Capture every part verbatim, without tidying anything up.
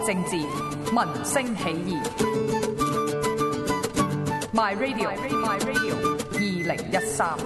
政治，民聲起義。My Radio， My Radio， 二零一三。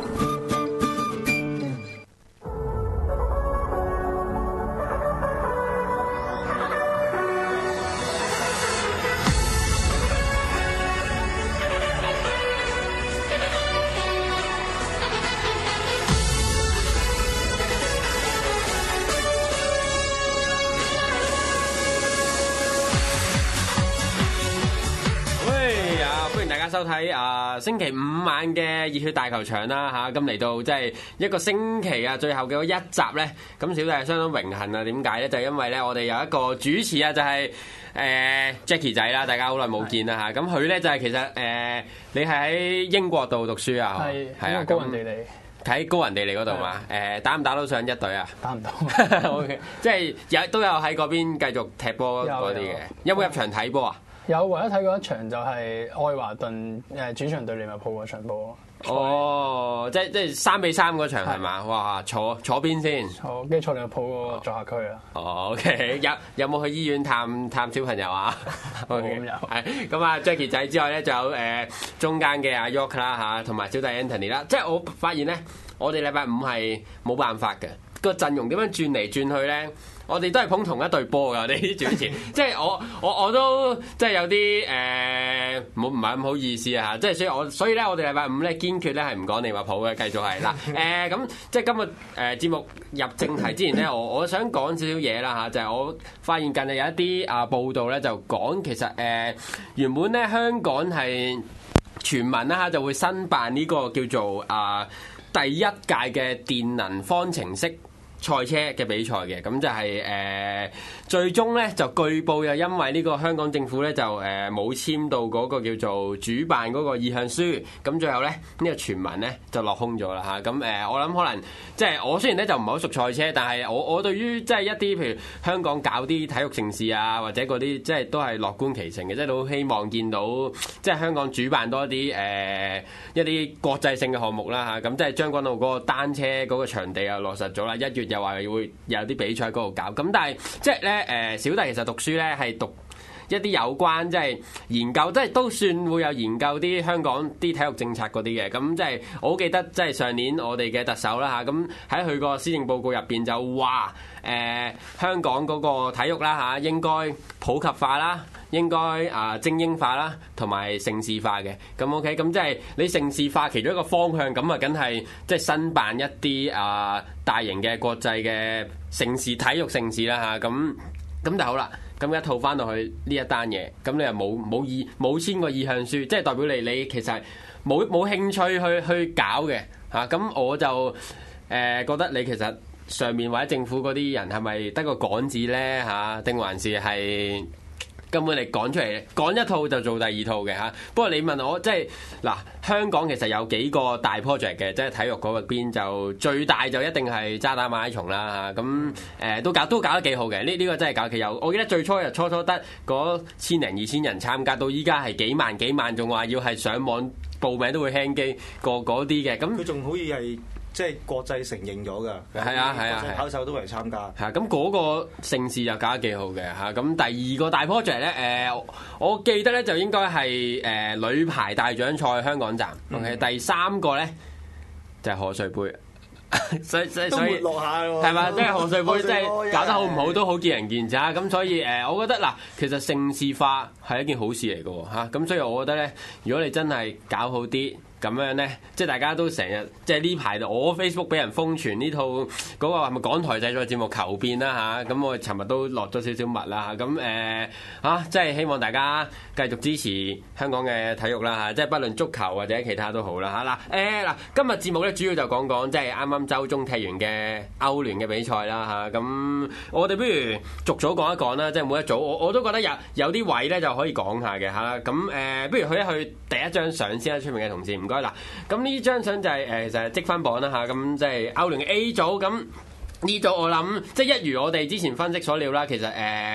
收睇啊星期五晚嘅熱血大球場啦嚇，咁嚟到即係一個星期啊，最後嘅一集咧，咁小弟係相當榮幸啊！點解咧？就係因為咧，我哋有一個主持啊，就係誒 Jackie 仔啦，大家好耐冇見啦嚇。咁佢咧就係其實誒，你係喺英國度讀書啊？ 係係啊， 高雲地利喺高雲地利嗰度嘛？誒打唔打到上一隊啊？ 打唔到。 O K， 即係有都有喺嗰邊繼續踢波嗰啲嘅，有冇入場睇波啊？ 有，唯一睇過一場就係愛華頓誒主場對利物浦嗰場波。 哦，即係即係三比三嗰場係嘛？哇！坐坐邊先？ 坐跟住坐利物浦嗰個作客區啊。 哦 ，OK， 有有冇去醫院探探小朋友啊？ 冇咁有。 係咁啊 ，Jackie 仔之外咧，就有誒、呃、中間嘅阿 York 啦嚇，同埋小弟 Anthony 啦。即係我發現咧，我哋禮拜五係冇辦法嘅，個陣容點樣轉嚟轉去咧？我哋都係捧同一隊波㗎，我哋啲主持，即係我我我都即係有啲誒冇唔係咁好意思啊嚇，即係所以我所以咧，我哋禮拜五咧堅決咧係唔講利物浦嘅，繼續係嗱誒咁，即係今日誒、呃、節目入正題之前咧，我我想講少少嘢啦嚇，就係、是、我發現近日有一啲啊報道咧就講其實誒、呃、原本咧香港係傳聞啦嚇就會申辦呢個叫做啊、呃、第一屆嘅電能方程式賽車嘅比賽嘅，咁就係、是、誒、呃、最終咧就據報又因為呢個香港政府咧就誒冇簽到嗰個叫做主辦嗰個意向書，咁最後咧呢、這個傳聞咧就落空咗啦嚇。咁、啊、誒我諗可能即係我雖然咧就唔係好熟賽車，但係我我對於即係一啲譬如香港搞啲體育盛事啊，或者嗰啲即係都係樂觀其成嘅，即係都好希望見到即係香港主辦多啲誒、呃、一啲國際性嘅項目啦嚇。咁、啊、即係將軍澳嗰個單車嗰個場地又落實咗啦，一月又話會有啲比賽喺嗰度搞，咁但係即係咧誒，小弟其實讀書咧係讀一啲有關即係研究，即係都算會有研究啲香港啲體育政策嗰啲嘅，咁即係我好記得即係上年我哋嘅特首啦嚇，咁喺佢個施政報告入邊就話誒、呃、香港嗰個體育啦嚇應該普及化啦。應該啊精英化啦，同埋盛事化嘅，咁 OK，咁即係你盛事化其中一個方向，咁啊梗係即係申辦一啲啊大型嘅國際嘅盛事體育盛事啦嚇，咁咁就好啦，咁一套翻到去呢一單嘢，咁你又冇冇意冇簽過意向書，即係代表你你其實冇冇興趣去去搞嘅嚇，咁我就誒、呃、覺得你其實上面或者政府嗰啲人係咪得個講字咧嚇，定還是係？根本你講出嚟，講一套就做第二套嘅嚇。不過你問我，即係嗱，香港其實有幾個大 project 嘅，即係體育嗰邊就最大就一定係渣打馬拉松啦嚇。咁誒都搞都搞得幾好嘅，呢呢個真係搞得幾有。我記得最初又初初得嗰千零二千人參加，到依家係幾萬幾萬，仲話要係上網報名都會輕機過嗰啲嘅。咁佢仲可以係。即係國際承認咗㗎， 係啊係啊， 考手都嚟參加。 係咁嗰個盛事就搞得幾好嘅嚇。咁第二個大 project 咧，誒我記得咧就應該係誒女排大獎賽香港站。嗯、OK，第三個咧就係賀歲杯。所以所以所以落下喎， 係嘛？即係賀歲杯，即係搞得好唔好都好見仁見智啊！咁所以誒，我覺得嗱，其實盛事化係一件好事嚟嘅嚇。咁所以我覺得咧，如果你真係搞好啲。咁樣咧，即係大家都成日，即係呢排我 Facebook 俾人瘋傳呢套嗰、嗰個係咪港台製作節目求變啦嚇，咁我尋日都落咗少少墨啦嚇，咁誒嚇，即係希望大家繼續支持香港嘅體育啦嚇，即係不論足球或者其他都好啦嚇。嗱誒嗱，今日節目咧主要就講講即係啱啱週中踢完嘅歐聯嘅比賽啦嚇，咁我哋不如逐組講一講啦，即係每一組我我都覺得有有啲位咧就可以講下嘅嚇，咁誒、呃、不如去一去第一張相先啦，出面嘅同事。唔該嗱，咁呢張相就係、是、誒就係積分榜啦嚇，咁即係歐聯嘅 A 組，咁呢組我諗即係一如我哋之前分析所料啦，其實誒、呃、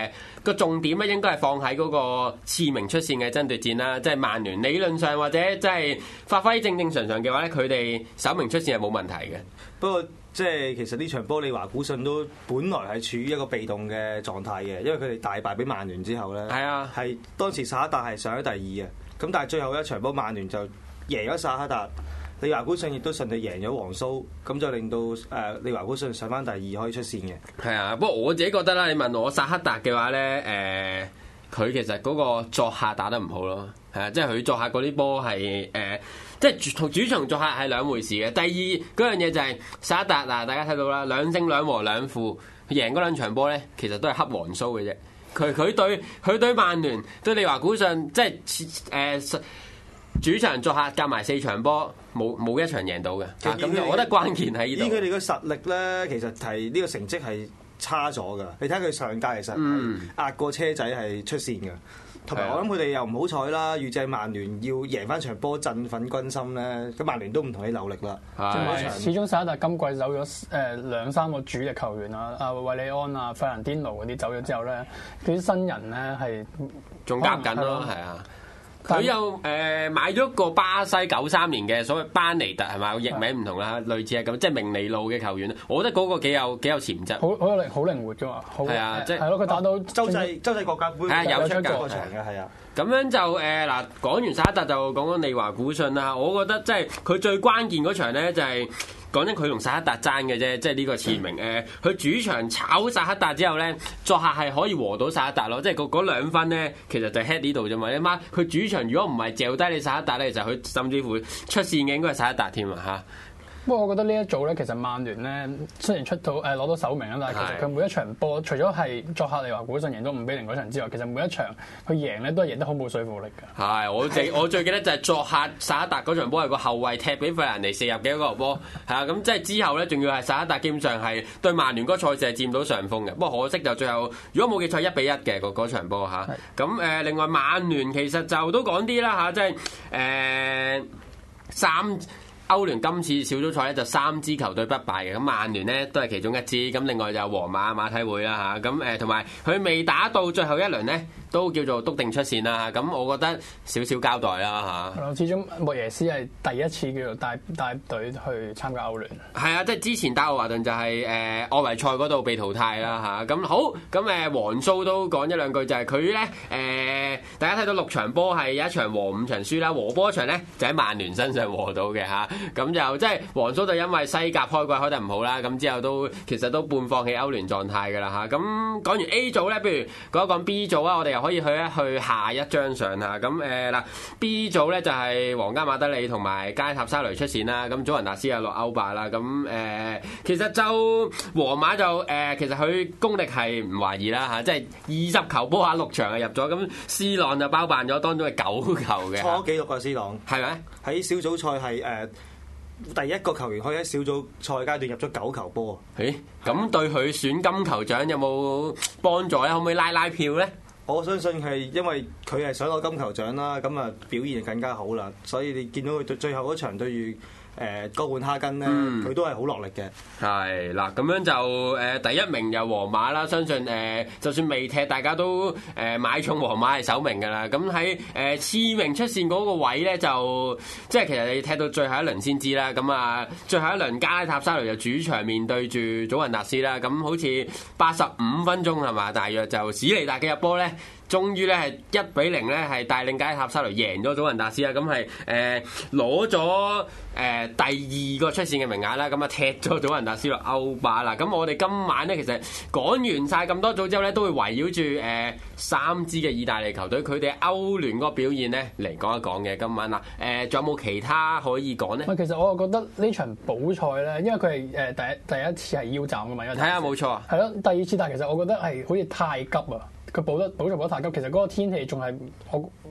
個重點咧應該係放喺嗰個次名出線嘅爭奪戰啦，即係曼聯理論上或者即係發揮正正常常嘅話咧，佢哋首名出線係冇問題嘅。 不過即係其實呢場波利華古遜都本來係處於一個被動嘅狀態嘅，因為佢哋大敗俾曼聯之後咧，係啊，係當時薩克達係上咗第二嘅，咁但係最後一場波曼聯就贏咗薩克達。利華古遜亦都順利贏咗皇蘇，咁就令到誒利華古遜上翻第二可以出線嘅。 係啊，不過我自己覺得啦，你問我薩克達嘅話咧，誒、呃、佢其實嗰個作客打得唔好咯，係啊，即係佢作客嗰啲波係誒，即係同主場作客係兩回事嘅。第二嗰樣嘢就係薩克達嗱，大家睇到啦，兩勝兩和兩負，贏嗰兩場波咧，其實都係黑皇蘇嘅啫。佢佢對佢對曼聯對利華古遜，即係誒。呃主場作客夾埋四場波，冇冇一場贏到嘅。咁我覺得關鍵喺呢度。 以佢哋嘅實力咧，其實係呢個成績係差咗㗎。你睇佢上屆其實係壓過車仔係出線㗎。同埋我諗佢哋又唔好彩啦，預計曼聯要贏翻場波振奮軍心咧，咁曼聯都唔同你扭力啦。 係，始終薩克達今季走咗誒兩三個主力球員啊，阿韋利安啊、費蘭甸奴嗰啲走咗之後咧，佢啲新人咧係仲夾緊咯，係啊。佢又誒、呃、買咗個巴西九三年嘅所謂班尼特係咪？譯名唔同啦，類似係咁，即係明尼路嘅球員。我覺得嗰個幾有幾有潛質， 好好有靈好靈活㗎嘛。係啊，即係係咯，佢打到洲際洲際國家杯， 係啊，有出過場嘅係啊。 咁樣就誒嗱，講完薩克達就講緊利華古遜啦。我覺得即係佢最關鍵嗰場咧，就係講緊佢同薩克達爭嘅啫，即係呢個次名誒。佢、呃、主場炒薩克達之後咧，作客係可以和到薩克達咯，即係嗰嗰兩分咧，其實就 head 呢度啫嘛。你媽佢主場如果唔係嚼低你薩克達咧，其實佢甚至乎出線嘅應該係薩克達添啊嚇。 不過我覺得呢一組咧，其實曼聯咧雖然出到誒攞到首名啦，但係其實佢每一場波，除咗係作客利華古遜贏到五比零嗰場之外，其實每一場佢贏咧都係贏得好冇說服力㗎。係， 我最我最記得就係作客薩克達嗰場波係個後衞踢俾費蘭尼射入嘅一個波，係啊，咁即係之後咧，仲要係薩克達基本上係對曼聯嗰個賽事係佔到上風嘅。不過可惜就最後如果冇記錯一比一嘅嗰嗰場波嚇。咁誒另外曼聯其實就都講啲啦嚇，即係誒三。歐聯今次小組賽咧就三支球隊不敗嘅，咁曼聯咧都係其中一支，咁另外就皇馬、馬體會啦嚇，咁誒同埋佢未打到最後一輪咧，都叫做篤定出線啦，咁我覺得少少交代啦嚇。 始終莫耶斯係第一次叫做帶帶隊去參加歐聯。 係啊，即係之前打奧華頓就係誒外圍賽嗰度被淘汰啦嚇，咁好，咁誒皇蘇都講一兩句，就係佢咧誒，大家睇到六場波係有一場和五場輸啦，和波一場咧就喺曼聯身上和到嘅嚇。咁就即係皇蘇就因為西甲開季開得唔好啦，咁之後都其實都半放棄歐聯狀態㗎啦嚇。咁講完 A 組咧，不如講一講 B 組啊，我哋又可以去一去下一張相嚇。咁誒嗱 B 組咧就係皇家馬德里同埋加塔沙雷出線啦，咁祖雲達斯又落歐霸啦。咁誒、呃、其實就皇馬就誒、呃、其實佢功力係唔懷疑啦嚇，即係二十球波下六場係入咗，咁 C 朗就包辦咗當中嘅九球嘅。 錯紀錄啊 C 朗， 係咪喺小組賽係誒？呃第一個球員可以喺小組賽階段入咗九球波啊！ 誒，咁對佢選金球獎有冇幫助咧？可唔可以拉拉票咧？ 我相信係因為佢係想攞金球獎啦，咁啊表現更加好啦，所以你見到佢最後嗰場對住誒哥本哈根咧，佢、嗯、都係好落力嘅。係嗱，咁樣就誒、呃、第一名又皇馬啦，相信誒、呃、就算未踢，大家都誒、呃、買重皇馬係首名㗎啦。咁喺誒次名出線嗰個位咧，就即係其實你踢到最後一輪先知啦。咁啊，最後一輪加拉塔沙雷就主場面對住祖雲達斯啦。咁好似八十五分鐘係嘛，大約就史尼達嘅入波咧。終於咧係一比零咧係帶領加塔沙雷贏咗祖雲達斯啦，咁係誒攞咗誒第二個出線嘅名額啦，咁啊踢咗祖雲達斯落歐霸啦。咁我哋今晚咧其實講完晒咁多組之後咧，都會圍繞住誒三支嘅意大利球隊佢哋歐聯嗰個表現咧嚟講一講嘅。今晚啦，誒仲有冇其他可以講咧？ 其實我覺得呢場補賽咧，因為佢係誒第一第一次係腰斬㗎嘛，睇下冇錯， 係咯，第二次，但係其實我覺得係好似太急啊。佢補得補賽補得太急，其實嗰個天氣仲係我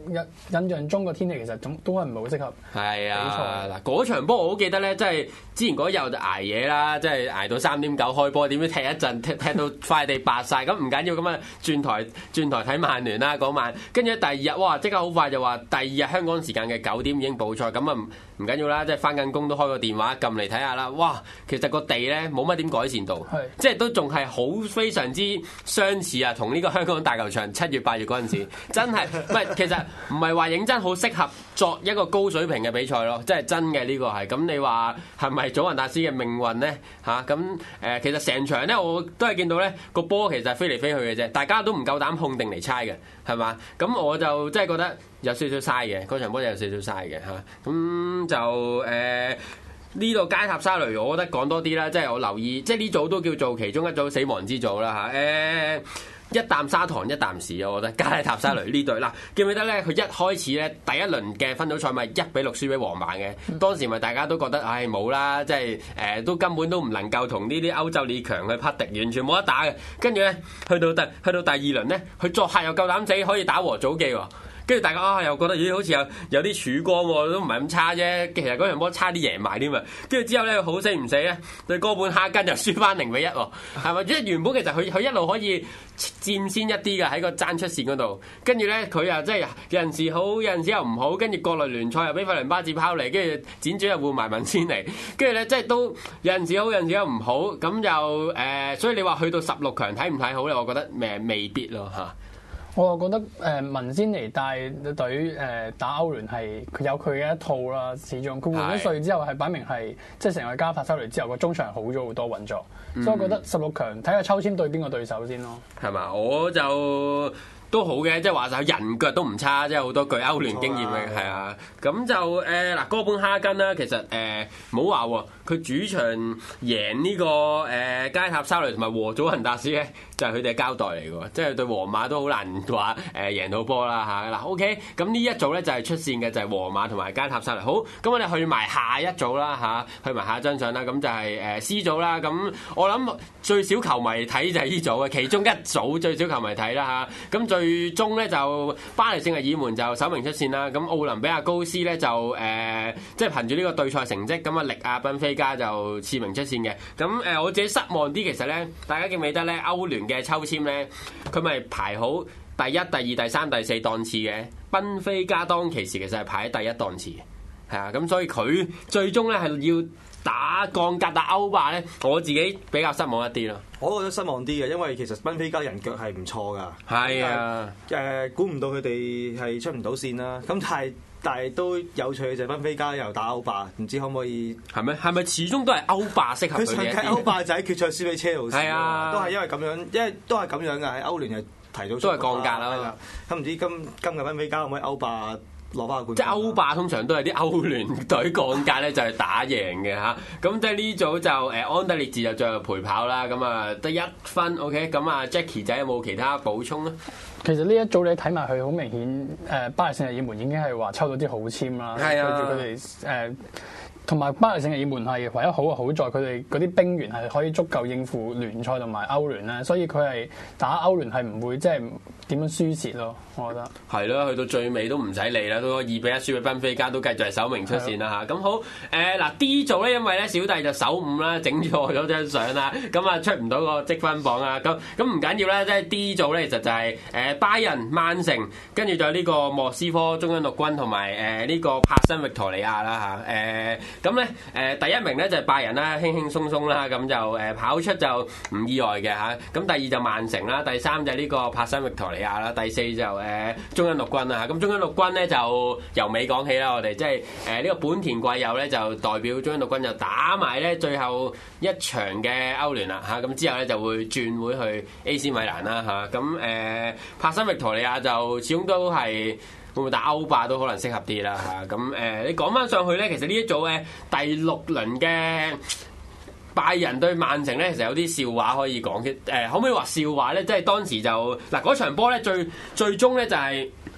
印象中個天氣其實總都係唔係好適合。 係啊，嗱嗰場波我好記得咧，即係之前嗰日就捱夜啦，即係捱到三點九開波，點知踢一陣踢踢到塊地白晒，咁唔緊要咁啊，轉台轉台睇曼聯啦嗰晚，跟住第二日哇即刻好快就話第二日香港時間嘅九點已經補賽，咁啊唔唔緊要啦，即係翻緊工都開個電話撳嚟睇下啦，哇其實個地咧冇乜點改善到， 是即係都仲係好非常之相似啊，同呢個香港大球場七月八月嗰陣時，真係唔係其實唔係話認真好適合作一個高水平嘅比賽咯，即係真嘅呢個係。咁你話係咪祖雲達斯嘅命運咧嚇？咁、啊、誒其實成場咧我都係見到咧個波其實係飛嚟飛去嘅啫，大家都唔夠膽控定嚟猜嘅係嘛？咁我就真係覺得有少少嘥嘅，嗰場波有少少嘥嘅嚇。咁、啊、就誒呢度街塔沙雷，我覺得講多啲啦，即係我留意，即係呢組都叫做其中一組死亡之組啦嚇誒。啊一啖砂糖一啖屎，我覺得加拉塔沙雷呢隊啦，記唔記得咧？佢一開始咧第一輪嘅分組賽咪一比六輸俾皇馬嘅，當時咪大家都覺得唉冇啦，即係誒、呃、都根本都唔能夠同呢啲歐洲列強去匹敵，完全冇得打嘅。跟住咧去到第去到第二輪咧，佢作客又夠膽死可以打和祖記喎。跟住大家啊又覺得咦好似有有啲曙光喎，都唔係咁差啫。其實嗰場波差啲贏埋添啊。跟住之後咧好死唔死咧對哥本哈根又輸翻零比一喎，係咪？即係原本其實佢佢一路可以佔先一啲嘅喺個爭出線嗰度。跟住咧佢又即係有陣時好，有陣時又唔好。跟住國內聯賽又俾費倫巴治拋嚟，跟住輾轉又換埋文仙嚟。跟住咧即係都有陣時好，有陣時又唔好。咁就誒、呃，所以你話去到十六強睇唔睇好咧？我覺得誒未必咯嚇。 我又覺得誒文仙尼帶隊誒打歐聯係佢有佢嘅一套啦，始終佢換咗帥之後係擺明係即係成個加法收嚟之後個中場好咗好多運作，嗯、所以我覺得十六強睇下抽籤對邊個對手先咯。係嘛？ 我就都好嘅，即係話晒人腳都唔差，即係好多具歐聯經驗嘅係啊。咁就誒嗱、呃、哥本哈根啦，其實誒唔好話喎，佢主場贏呢、這個誒加、呃、塔沙雷同埋和祖雲達斯咧。就係佢哋嘅交代嚟嘅喎，即係對皇馬都好難話誒贏到波啦嚇嗱。OK，咁呢一組咧就係出線嘅就係皇馬同埋加塔沙雷。好，咁我哋去埋下一組啦嚇，去埋下一張相啦。咁就係誒 C 組啦。咁我諗最少球迷睇就係呢組嘅，其中一組最少球迷睇啦嚇。咁最終咧就巴黎聖日耳門就首名出線啦。咁奧林比亞高斯咧就誒即係憑住呢個對賽成績，咁啊力亞賓菲加就次名出線嘅。咁誒我自己失望啲，其實咧大家記唔記得咧歐聯嘅抽籤咧，佢咪排好第一、第二、第三、第四檔次嘅。賓菲加當其時其實係排喺第一檔次，係啊，咁所以佢最終咧係要打降格打歐霸咧，我自己比較失望一啲咯。 我覺得失望啲嘅，因為其實賓菲加人腳係唔錯噶。 係啊， 誒估唔到佢哋係出唔到線啦。咁但係但係都有趣嘅就係賓菲加又打歐霸，唔知可唔可以係咪？係咪始終都係歐霸適合佢哋？ 佢上屆歐霸就喺決賽輸俾車路士， 係啊， 都係因為咁樣，因為都係咁樣嘅喺歐聯係提早出都係降格啦。 咁唔知今今日賓菲加可唔可以歐霸攞翻個冠軍？ 即係歐霸通常都係啲歐聯隊降格咧，就係打贏嘅嚇。咁即係呢組就誒安德烈治就最後陪跑啦。咁啊得一分 OK。咁啊 Jackie 仔有冇其他補充咧？ 其實呢一組你睇埋佢好明顯，誒巴黎聖日耳門已經係話抽到啲好籤啦，對住佢哋誒，同埋巴黎聖日耳門係唯一好嘅好在佢哋嗰啲兵員係可以足夠應付聯賽同埋歐聯咧，所以佢係打歐聯係唔會即係點樣輸蝕咯，我覺得係咯，去到最尾都唔使理啦，都二比一輸俾賓菲加，都繼續係首名出線啦嚇。咁好誒嗱 D 組咧，因為咧小弟就首五啦，整錯咗張相啦，咁啊出唔到個積分榜啊，咁咁唔緊要啦，即係 D 組咧其實就係誒拜仁、曼城，跟住就呢個莫斯科中央陸軍同埋誒呢個帕辛域陀利亞啦嚇誒。咁咧誒第一名咧就係拜仁啦，輕輕鬆鬆啦，咁就誒跑出就唔意外嘅嚇。咁第二就曼城啦，第三就係呢個帕辛域陀利亞啦，第四就誒中央陸軍啦嚇。咁中央陸軍咧就由尾講起啦，我哋即係誒呢個本田貴佑咧就代表中央陸軍就打埋咧最後一場嘅歐聯啦嚇。咁之後咧就會轉會去 A C 米蘭啦嚇。咁誒帕辛域陀利亞就始終都係會唔會打歐霸都可能適合啲啦嚇。咁誒你講翻上去咧，其實呢一組嘅第六輪嘅拜仁對曼城咧，其實有啲笑話可以講嘅。誒可唔可以話笑話咧？即係當時就嗱嗰場波咧，最最終咧就係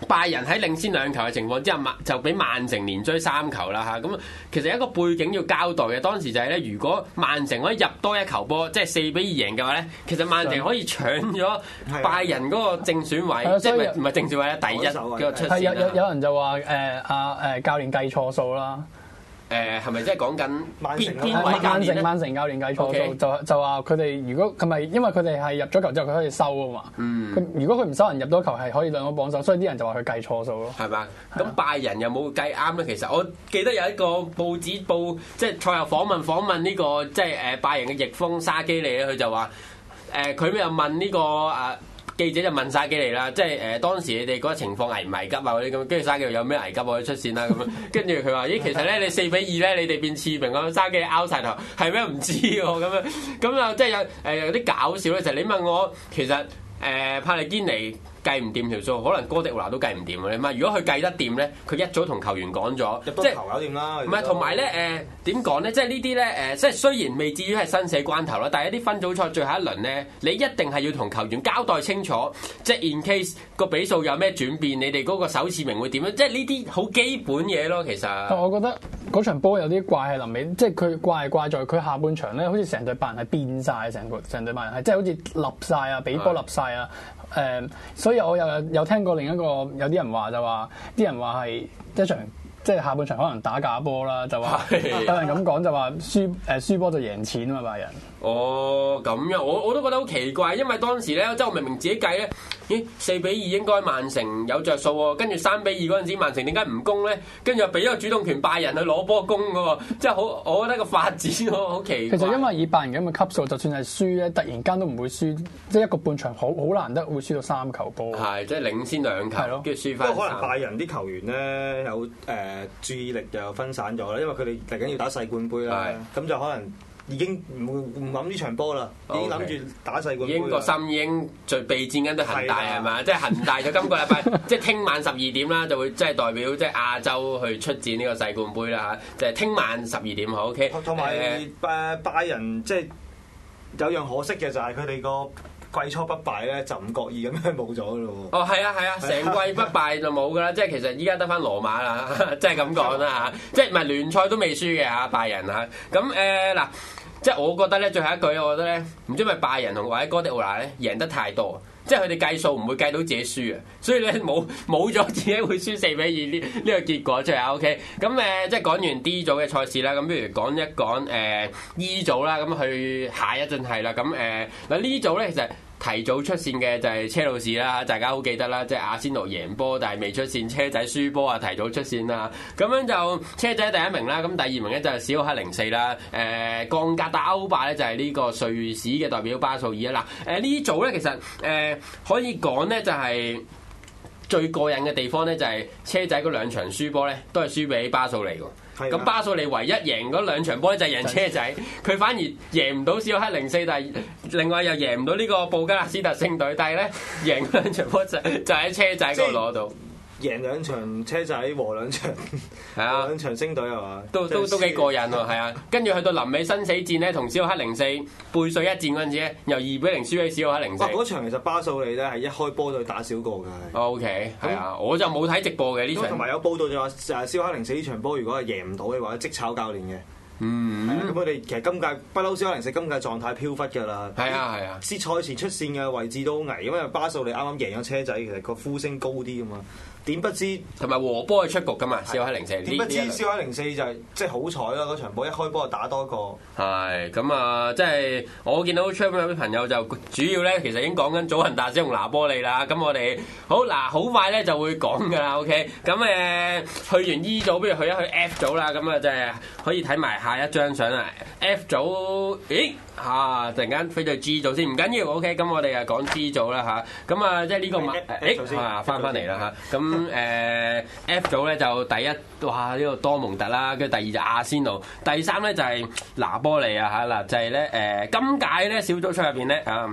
拜仁喺領先兩球嘅情況之下，曼就俾曼城連追三球啦嚇。咁其實一個背景要交代嘅，當時就係咧，如果曼城可以入多一球波，即係四比二贏嘅話咧，其實曼城可以搶咗拜仁嗰個正選位，即係唔係唔係正選位咧，第一個出線啦。 有有有人就話誒阿誒教練計錯數啦。 誒係咪即係講緊曼城邊位教練咧？ 曼城教練計錯數 Okay. 就就話佢哋如果係咪因為佢哋係入咗球之後佢可以收啊嘛？嗯，佢如果佢唔收人入到球係可以兩個榜首，所以啲人就話佢計錯數咯。 係嘛？咁拜仁有冇計啱咧？其實我記得有一個報紙報即係賽後訪問訪問呢、呢個即係誒拜仁嘅翼鋒沙基利咧，佢就話誒佢又問呢、呢個啊。記者就問沙基利啦，即係誒、呃、當時你哋嗰個情況危唔危急啊嗰啲咁，跟住沙基利有咩危急我哋出線啦咁樣，跟住佢話咦其實咧你四比二咧你哋變次平咁，沙基利拗晒頭係咩唔知喎咁樣，咁啊即係有誒、呃、有啲搞笑咧就係、是、你問我其實誒、呃、帕利堅尼。計唔掂條數，可能哥迪奧拿都計唔掂嘅。你諗，如果佢計得掂咧，佢一早同球員講咗， 入多球搞掂啦。 唔係同埋咧誒點講咧？即係呢啲咧誒，即係雖然未至於係生死關頭啦，但係一啲分組賽最後一輪咧，你一定係要同球員交代清楚，即係 in case 個比數有咩轉變，你哋嗰個首次名會點樣？即係呢啲好基本嘢咯，其實。我覺得嗰場波有啲怪係臨尾，即係佢怪係怪在佢下半場咧，好似成隊拜仁係變晒，成個成隊拜仁係即係好似立晒啊，俾波立晒啊。誒、嗯，所以我又有，有聽過另一個有啲人話就話，啲人話係一場即係下半場可能打假波啦，就話有人咁講就話輸誒輸波就贏錢啊嘛，拜仁。 哦，咁樣我我都覺得好奇怪，因為當時咧，即係我明明自己計咧，咦四比二應該曼城有着數喎，跟住三比二嗰陣時曼城點解唔攻咧？跟住又俾咗個主動權拜仁去攞波攻嘅喎，即係好，我覺得個發展好奇怪。 其實因為以拜仁咁嘅級數，就算係輸咧，突然間都唔會輸，即係一個半場好好難得會輸到三球波。 係，即係領先兩球，跟住輸翻。 不過可能拜仁啲球員咧有誒、呃、注意力就分散咗啦，因為佢哋嚟緊要打世冠盃啦，咁就可能。已經唔唔諗呢場波啦，已經諗住打世冠盃。已經個心已經最備戰緊對恒大係嘛？即係恒大就今個禮拜，即係聽晚十二點啦，就會即係代表即係亞洲去出戰呢個世冠盃啦嚇。就係聽晚十二點好 OK。 同埋誒拜仁即係有樣可惜嘅就係佢哋個季初不敗咧，就唔覺意咁樣冇咗咯喎。 哦，係啊，係啊，成季不敗就冇噶啦，即係其實依家得翻羅馬啦，即係咁講啦嚇，即係唔係聯賽都未輸嘅嚇拜仁嚇。咁誒嗱，即係我覺得咧，最後一句我覺得咧，唔知係咪拜仁同或者哥迪奧拿咧贏得太多，即係佢哋計數唔會計到自己輸啊，所以咧冇冇咗自己會輸四比二呢呢個結果出嚟 OK。咁誒即係講完 D 組嘅賽事啦，咁不如講一講誒、呃、E 組啦，咁去下一陣係啦。咁誒嗱呢組咧其實。提早出線嘅就係車路士啦，大家好記得啦，即係阿仙奴贏波，但係未出線，車仔輸波啊，提早出線啦。咁樣就車仔第一名啦，咁第二名咧就係史浩克零四啦。誒、呃、降格打歐霸咧就係呢個瑞士嘅代表巴素爾啊。嗱、呃、誒呢組咧其實誒、呃、可以講咧就係、是。最過癮嘅地方咧就係車仔嗰兩場輸波咧都係輸俾巴素利喎，咁巴素利唯一贏嗰兩場波咧就係贏車仔，佢反而贏唔到史浩克零四，但係另外又贏唔到呢個布加勒斯特星隊，但係咧贏嗰兩場波就就喺車仔嗰度攞到。 贏兩場車仔和兩場，係啊，兩場星隊係嘛？ 都都都幾過癮喎，係啊！跟住去到臨尾生死戰咧，同史浩克零四背水一戰嗰陣時咧，由二比零輸俾史浩克零四。哇！ 嗰場其實巴素利咧係一開波就打少個㗎。 O K，係啊，我就冇睇直播嘅呢場。 同埋有報道就話誒史浩克零四呢場波如果係贏唔到嘅話，即炒教練嘅。嗯，係啊，咁佢哋其實今屆不嬲，史浩克零四今屆狀態飄忽㗎啦。係啊係啊，先賽前出線嘅位置都好危，因為巴素利啱啱贏咗車仔，其實個呼聲高啲㗎嘛。點不知同埋和波係出局㗎嘛？史浩克零四點不知史浩克零四就係即係好彩啦！嗰場波一開波就打多個。係咁啊！即係我見到 Twitter 有啲朋友就主要咧，其實已經講緊祖雲達斯同拿波利啦。咁我哋好嗱，好快咧就會講㗎啦。OK，咁誒去完 E 組，不如去一去 F 組啦。咁啊，即係可以睇埋下一張相啦。F 組，咦嚇！突然間飛到 G 組先，唔緊要。OK，咁我哋啊講 G 組啦嚇。咁啊，即係呢個麥誒啊翻翻嚟啦嚇。咁誒、呃、F 組咧就第一哇呢、這個多蒙特啦，跟住第二就阿仙奴，第三咧就係拿波利啊嚇嗱，就係咧誒今屆咧小組賽入邊咧啊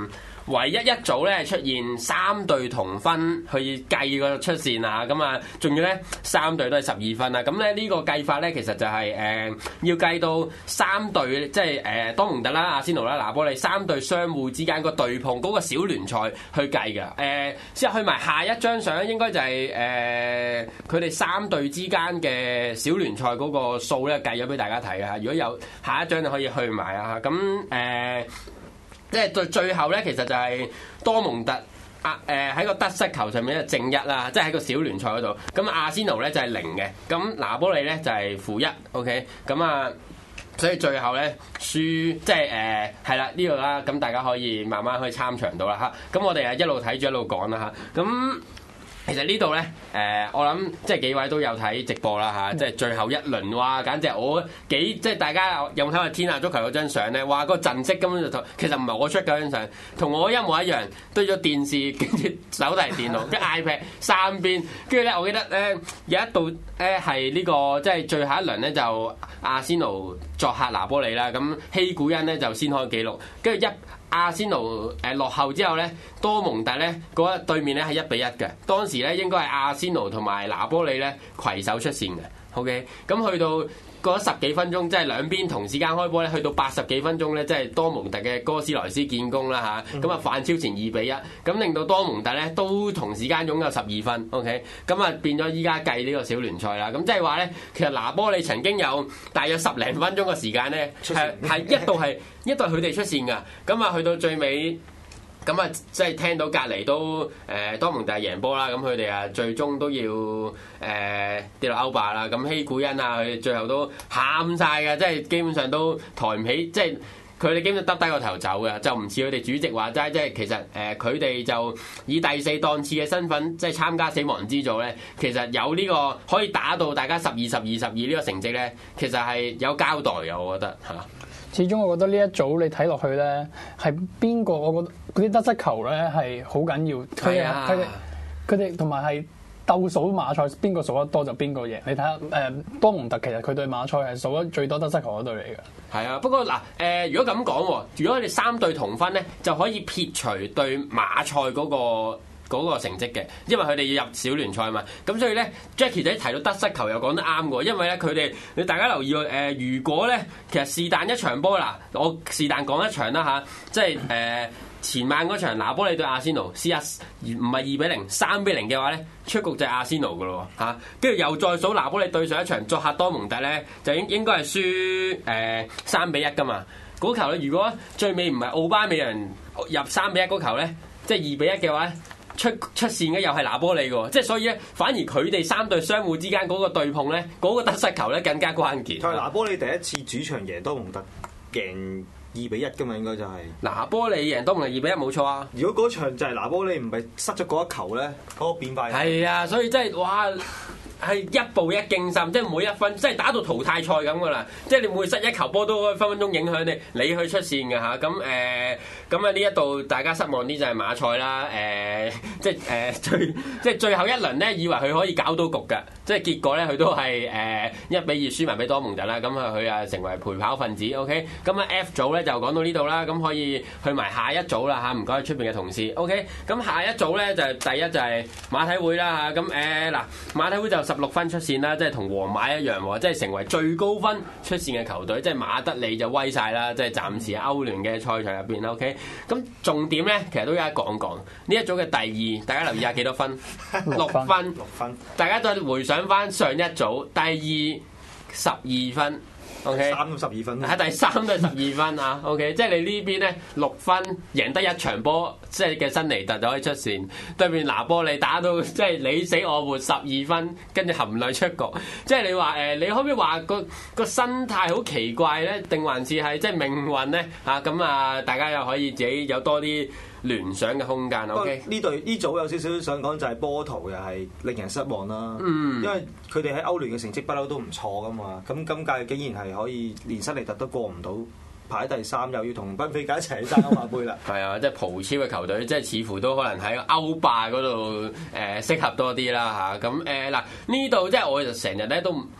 唯一一組咧出現三隊同分去計個出線啊，咁啊，仲要咧三隊都係十二分啊，咁咧呢個計法咧其實就係、是、誒、呃、要計到三隊即係誒多蒙特啦、阿仙奴啦、拿波利三隊相互之間個對碰嗰個小聯賽去計嘅，誒之後去埋下一張相應該就係誒佢哋三隊之間嘅小聯賽嗰個數咧計咗俾大家睇啊，如果有下一張就可以去埋啊，咁誒。呃即係最最後咧，其實就係多蒙特啊誒喺個得失球上面咧正一啦，即係喺個小聯賽嗰度。咁阿仙奴咧就係零嘅，咁拿波利咧就係負一。OK，咁啊，所以最後咧輸即係誒係啦呢個啦，咁大家可以慢慢去參詳到啦嚇。咁我哋啊一路睇住一路講啦嚇。咁其實呢度咧，誒、呃、我諗即係幾位都有睇直播啦嚇，即係最後一輪哇，簡直我幾即係大家有冇睇過天下足球嗰張相咧？哇，個陣式根本就同其實唔係我出嗰張相，同我一模一樣，對咗電視跟住手提電腦，跟 iPad 三邊，跟住咧我記得咧有一度咧係呢個即係最後一輪咧就阿仙奴作客拿波利啦，咁希古恩咧就先開紀錄，跟住一。阿仙奴誒落後之後咧，多蒙特咧嗰一對面咧係一比一嘅。當時咧應該係阿仙奴同埋拿波利咧攜手出線嘅。OK，咁去到過咗十幾分鐘，即係兩邊同時間開波咧，去到八十幾分鐘咧，即係多蒙特嘅哥斯萊斯建功啦嚇。咁啊反超前二比一，咁令到多蒙特咧都同時間擁有十二分。OK，咁啊變咗依家計呢個小聯賽啦。咁即係話咧，其實拿波利曾經有大約十零分鐘嘅時間咧，係係一度係一度係佢哋出線㗎。咁啊去到最尾。咁啊，即係聽到隔離都誒、呃、多蒙特贏波啦，咁佢哋啊最終都要誒、呃、跌落歐霸啦。咁希古恩啊，佢哋最後都喊晒嘅，即係基本上都抬唔起，即係佢哋基本上耷低個頭走嘅，就唔似佢哋主席話齋，即係其實誒佢哋就以第四檔次嘅身份，即係參加死亡之組咧，其實有呢個可以打到大家十二十二十二呢個成績咧，其實係有交代嘅，我覺得嚇。 始終我覺得呢一組你睇落去咧，係邊個？我覺得嗰啲得失球咧係好緊要。係啊，佢哋佢哋同埋係鬥數馬賽，邊個數得多就邊個贏。你睇下誒多蒙特，其實佢對馬賽係數得最多得失球嗰隊嚟嘅。 係啊，不過嗱誒、呃，如果咁講，如果佢哋三隊同分咧，就可以撇除對馬賽嗰、嗰個。嗰個成績嘅，因為佢哋要入小聯賽嘛，咁所以咧 Jackie 仔提到得失球又講得啱嘅，因為咧佢哋你大家留意喎、呃，如果咧其實是但一場波啦，我是但講一場啦吓，即係誒、呃、前晚嗰場拿波利對阿仙奴，試下唔係二比零，三比零嘅話咧，出局就係阿仙奴嘅咯嚇，跟住又再數拿波利對上一場作客多蒙特咧，就應應該係輸誒三比一噶嘛，嗰球咧如果最尾唔係奧巴美人入三比一嗰球咧，即係二比一嘅話咧。出出線嘅又係拿波利嘅，即係所以咧，反而佢哋三隊相互之間嗰個對碰咧，嗰、嗰個得失球咧更加關鍵。 係拿波利第一次主場贏多蒙特，贏二比一嘅嘛，應該就係、是、 拿波利贏多蒙特二比一冇錯啊！ 如果嗰場就係拿波利唔係失咗嗰一球咧，嗰、嗰個變化係啊，所以真係哇！係一步一驚心，即係每一分，即係打到淘汰賽咁噶啦。即係你每失一球波都分分鐘影響你，你去出線嘅嚇。咁誒，咁啊呢一度大家失望啲就係馬賽啦。誒、呃，即係誒、呃、最即係最後一輪咧，以為佢可以搞到局嘅，即係結果咧佢都係誒一比二輸埋俾多蒙特啦。咁啊佢啊成為陪跑分子。OK，咁啊 F 組咧就講到呢度啦。咁可以去埋下一組啦嚇。唔該出邊嘅同事。OK，咁下一組咧就第一就係馬體會啦嚇。咁誒嗱馬體會就十六分出線啦，即係同皇馬一樣喎，即係成為最高分出線嘅球隊，即係馬德里就威晒啦，即係暫時歐聯嘅賽場入邊啦。OK，咁重點咧，其實都有一講講呢一組嘅第二，大家留意下幾多分？六分，六分。大家再回想翻上一組，第二十二分。OK， 三到十二分， 喺第三都係十二分啊。OK，即係你呢邊咧六分贏得一場波，即係嘅新尼特就可以出線。對面拿波利打到即係你死我活十二分，跟住含淚出局。即係你話誒、呃，你可唔可以話個個心態好奇怪咧？定還是係即係命運咧？嚇咁啊！大家又可以自己有多啲聯想嘅空間。OK， 呢隊呢組有少少想講就係波圖又係令人失望啦。 嗯， 因為佢哋喺歐聯嘅成績不嬲都唔錯噶嘛。咁今屆竟然係可以連新尼特都過唔到，排第三，又要同賓菲加一齊爭歐霸杯啦。 係啊，即係葡超嘅球隊，即係似乎都可能喺歐霸嗰度誒適合多啲啦嚇。咁誒嗱呢度即係我就成日咧都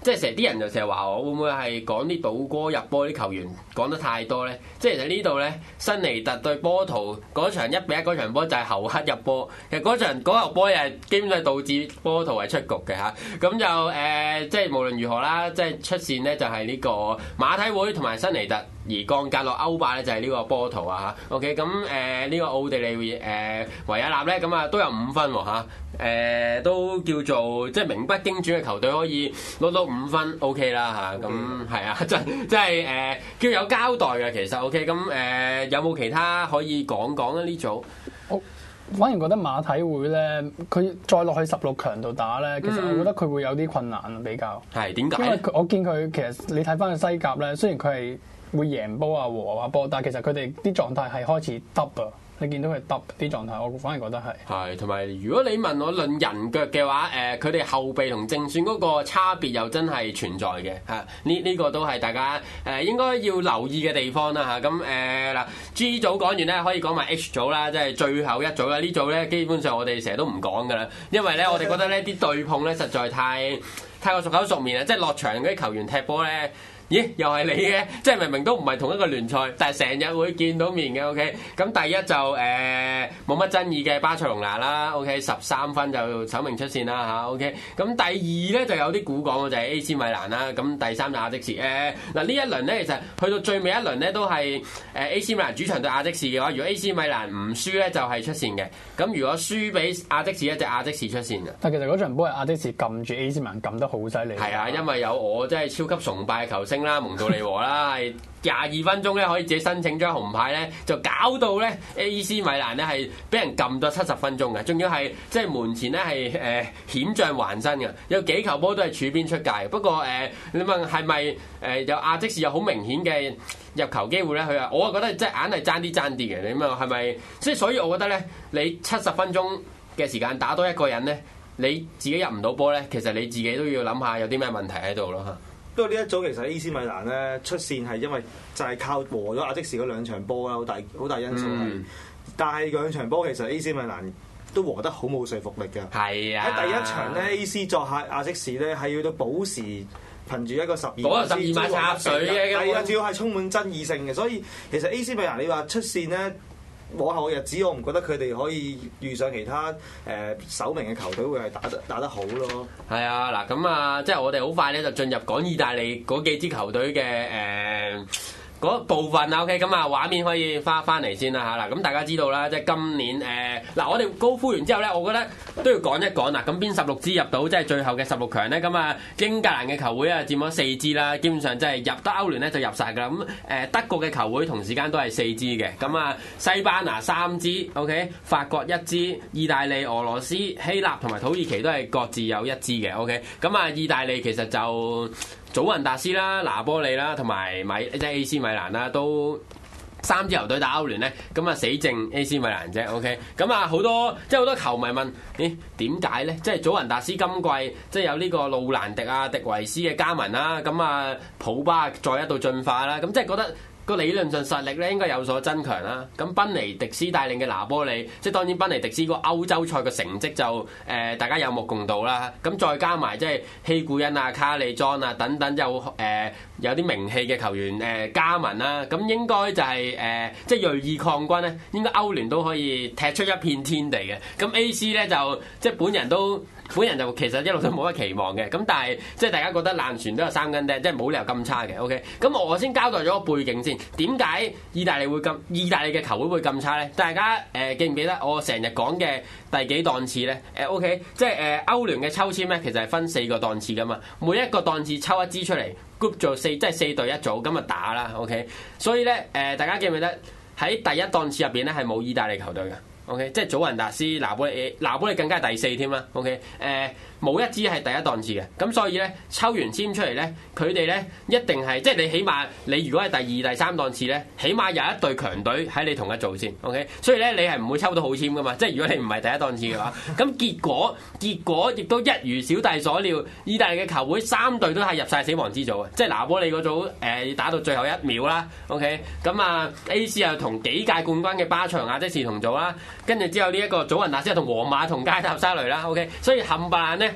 即係成日啲人就成日話我會唔會係講啲倒戈入波啲球員講得太多咧？即係其實呢度咧，新尼特對波圖嗰場一比一嗰場波就係侯克入波，其實嗰場嗰球波又係基本上導致波圖係出局嘅嚇。咁就誒、呃，即係無論如何啦，即係出線咧就係呢個馬體會同埋新尼特。而降格落歐霸咧就係呢個波圖啊嚇，OK 咁誒呢個奧地利誒、呃、維也納咧咁啊都有五分喎嚇，誒、呃、都叫做即係名不經傳嘅球隊可以攞到五分 OK 啦嚇，咁係啊真真係誒叫有交代嘅其實 OK 咁誒、呃、有冇其他可以講講咧呢組？ 我反而覺得馬體會咧，佢再落去十六強度打咧，其實我覺得佢會有啲困難比較。係點解？因為我見佢其實你睇翻佢西甲咧，雖然佢係會贏波啊和啊波，但係其實佢哋啲狀態係開始耷啊！你見到佢耷啲狀態，我反而覺得係。係同埋，如果你問我論人腳嘅話，誒佢哋後備同正選嗰個差別又真係存在嘅嚇。呢呢、這個都係大家誒、呃、應該要留意嘅地方啦嚇。咁誒嗱 G 組講完咧，可以講埋 H 組啦，即係最後一組啦。呢組咧基本上我哋成日都唔講噶啦，因為咧我哋覺得呢啲對碰咧實在太太過熟口熟面啊！即係落場嗰啲球員踢波咧。咦，又係你嘅，即係明明都唔係同一個聯賽，但係成日會見到面嘅。OK，咁第一就誒冇乜爭議嘅巴塞隆拿啦。OK，十三分就首名出線啦嚇。OK，咁第二咧就有啲估講嘅就係 A C 米蘭啦。咁第三就亞積士。誒嗱呢一輪咧，其實去到最尾一輪咧都係誒 A C 米蘭主場對亞積士嘅話，如果 A C 米蘭唔輸咧就係出線嘅。咁如果輸俾亞積士咧就亞積士出線嘅。但其實嗰場波係亞積士撳住 A C 米蘭撳得好犀利。係啊，因為有我真係超級崇拜球星啦，蒙杜利和啦，係廿二分鐘咧可以自己申請張紅牌咧，就搞到咧 A C 米蘭咧係俾人撳咗七十分鐘嘅，仲要係即係門前咧係誒險象環生嘅，有幾球波都係柱邊出界。不過誒、呃，你問係咪誒有亞積士有好明顯嘅入球機會咧？佢話我覺得即係硬係爭啲爭啲嘅。你問係咪？即係所以我覺得咧，你七十分鐘嘅時間打多一個人咧，你自己入唔到波咧，其實你自己都要諗下有啲咩問題喺度咯嚇。 不過呢一組其實 A C 米蘭咧出線係因為就係靠和咗亞積士嗰兩場波啦，好大好大因素係。嗯、但係兩場波其實 A C 米蘭都和得好冇說服力㗎。係啊！喺第一場咧 A C 作客亞積士咧係要到補時，憑住一個十二碼十二碼插水嘅，係啊，主要係充滿爭議性嘅。所以其實 A C 米蘭你話出線咧，往後嘅日子，我唔覺得佢哋可以遇上其他誒、呃、首名嘅球隊會係打得打得好咯。係啊，嗱咁啊，即係我哋好快咧就進入講意大利嗰幾支球隊嘅誒嗰部分啊。OK，咁啊畫面可以翻翻嚟先啦嚇。嗱，咁大家知道啦，即係今年誒嗱、呃，我哋高呼完之後咧，我覺得都要講一講啦。咁邊十六支入到即係最後嘅十六強咧？咁啊，英格蘭嘅球會啊佔咗四支啦，基本上即係入得歐聯咧就入晒㗎啦。咁誒德國嘅球會同時間都係四支嘅。咁啊西班牙三支 ，OK， 法國一支，意大利、俄羅斯、希臘同埋土耳其都係各自有一支嘅。OK，咁啊意大利其實就祖雲達斯啦、拿波利啦同埋米即係 A C 米蘭啦，都三支球隊打歐聯咧，咁啊死剩 A C 米蘭啫。OK，咁啊好多即係好多球迷問，咦點解咧？即係祖雲達斯今季即係有呢個路蘭迪啊、迪維斯嘅加盟啦，咁啊普巴再一度進化啦，咁即係覺得個理論上實力咧應該有所增強啦。咁賓尼迪斯帶領嘅拿波利，即係當然賓尼迪斯個歐洲賽嘅成績就誒、呃、大家有目共睹啦。咁再加埋即係希古恩啊、卡利莊啊等等就誒、呃、有啲名氣嘅球員誒、呃、加盟啦。咁應該就係、是、誒、呃、即係銳意抗軍咧，應該歐聯都可以踢出一片天地嘅。咁 A C 咧就即係本人都。本人就其實一路都冇乜期望嘅，咁但係即係大家覺得爛船都有三根釘，即係冇理由咁差嘅。OK，咁我先交代咗個背景先，點解意大利會咁？意大利嘅球會會咁差咧？大家誒、呃、記唔記得我成日講嘅第幾檔次咧？誒 OK，即係誒歐聯嘅抽籤咧，其實係分四個檔次噶嘛，每一個檔次抽一支出嚟 group 做四，即係四隊一組咁啊打啦。OK，所以咧誒、呃、大家記唔記得喺第一檔次入邊咧係冇意大利球隊嘅？OK，即係祖雲達斯、拿波利、拿波利更加係第四添啦。OK，誒、呃、冇一支係第一檔次嘅，咁所以咧抽完籤出嚟咧，佢哋咧一定係即係你起碼你如果係第二、第三檔次咧，起碼有一隊強隊喺你同一組先。OK，所以咧你係唔會抽到好籤噶嘛。即係如果你唔係第一檔次嘅話，咁結果結果亦都一如小弟所料，意大利嘅球會三隊都係入晒死亡之組啊！即係拿波利嗰組、呃、打到最後一秒啦。OK，咁啊 A C 又同幾屆冠軍嘅巴塞亞積士同組啦。跟住之後呢一個祖雲達斯同皇馬同加塔沙雷啦 ，OK， 所以冚唪唥咧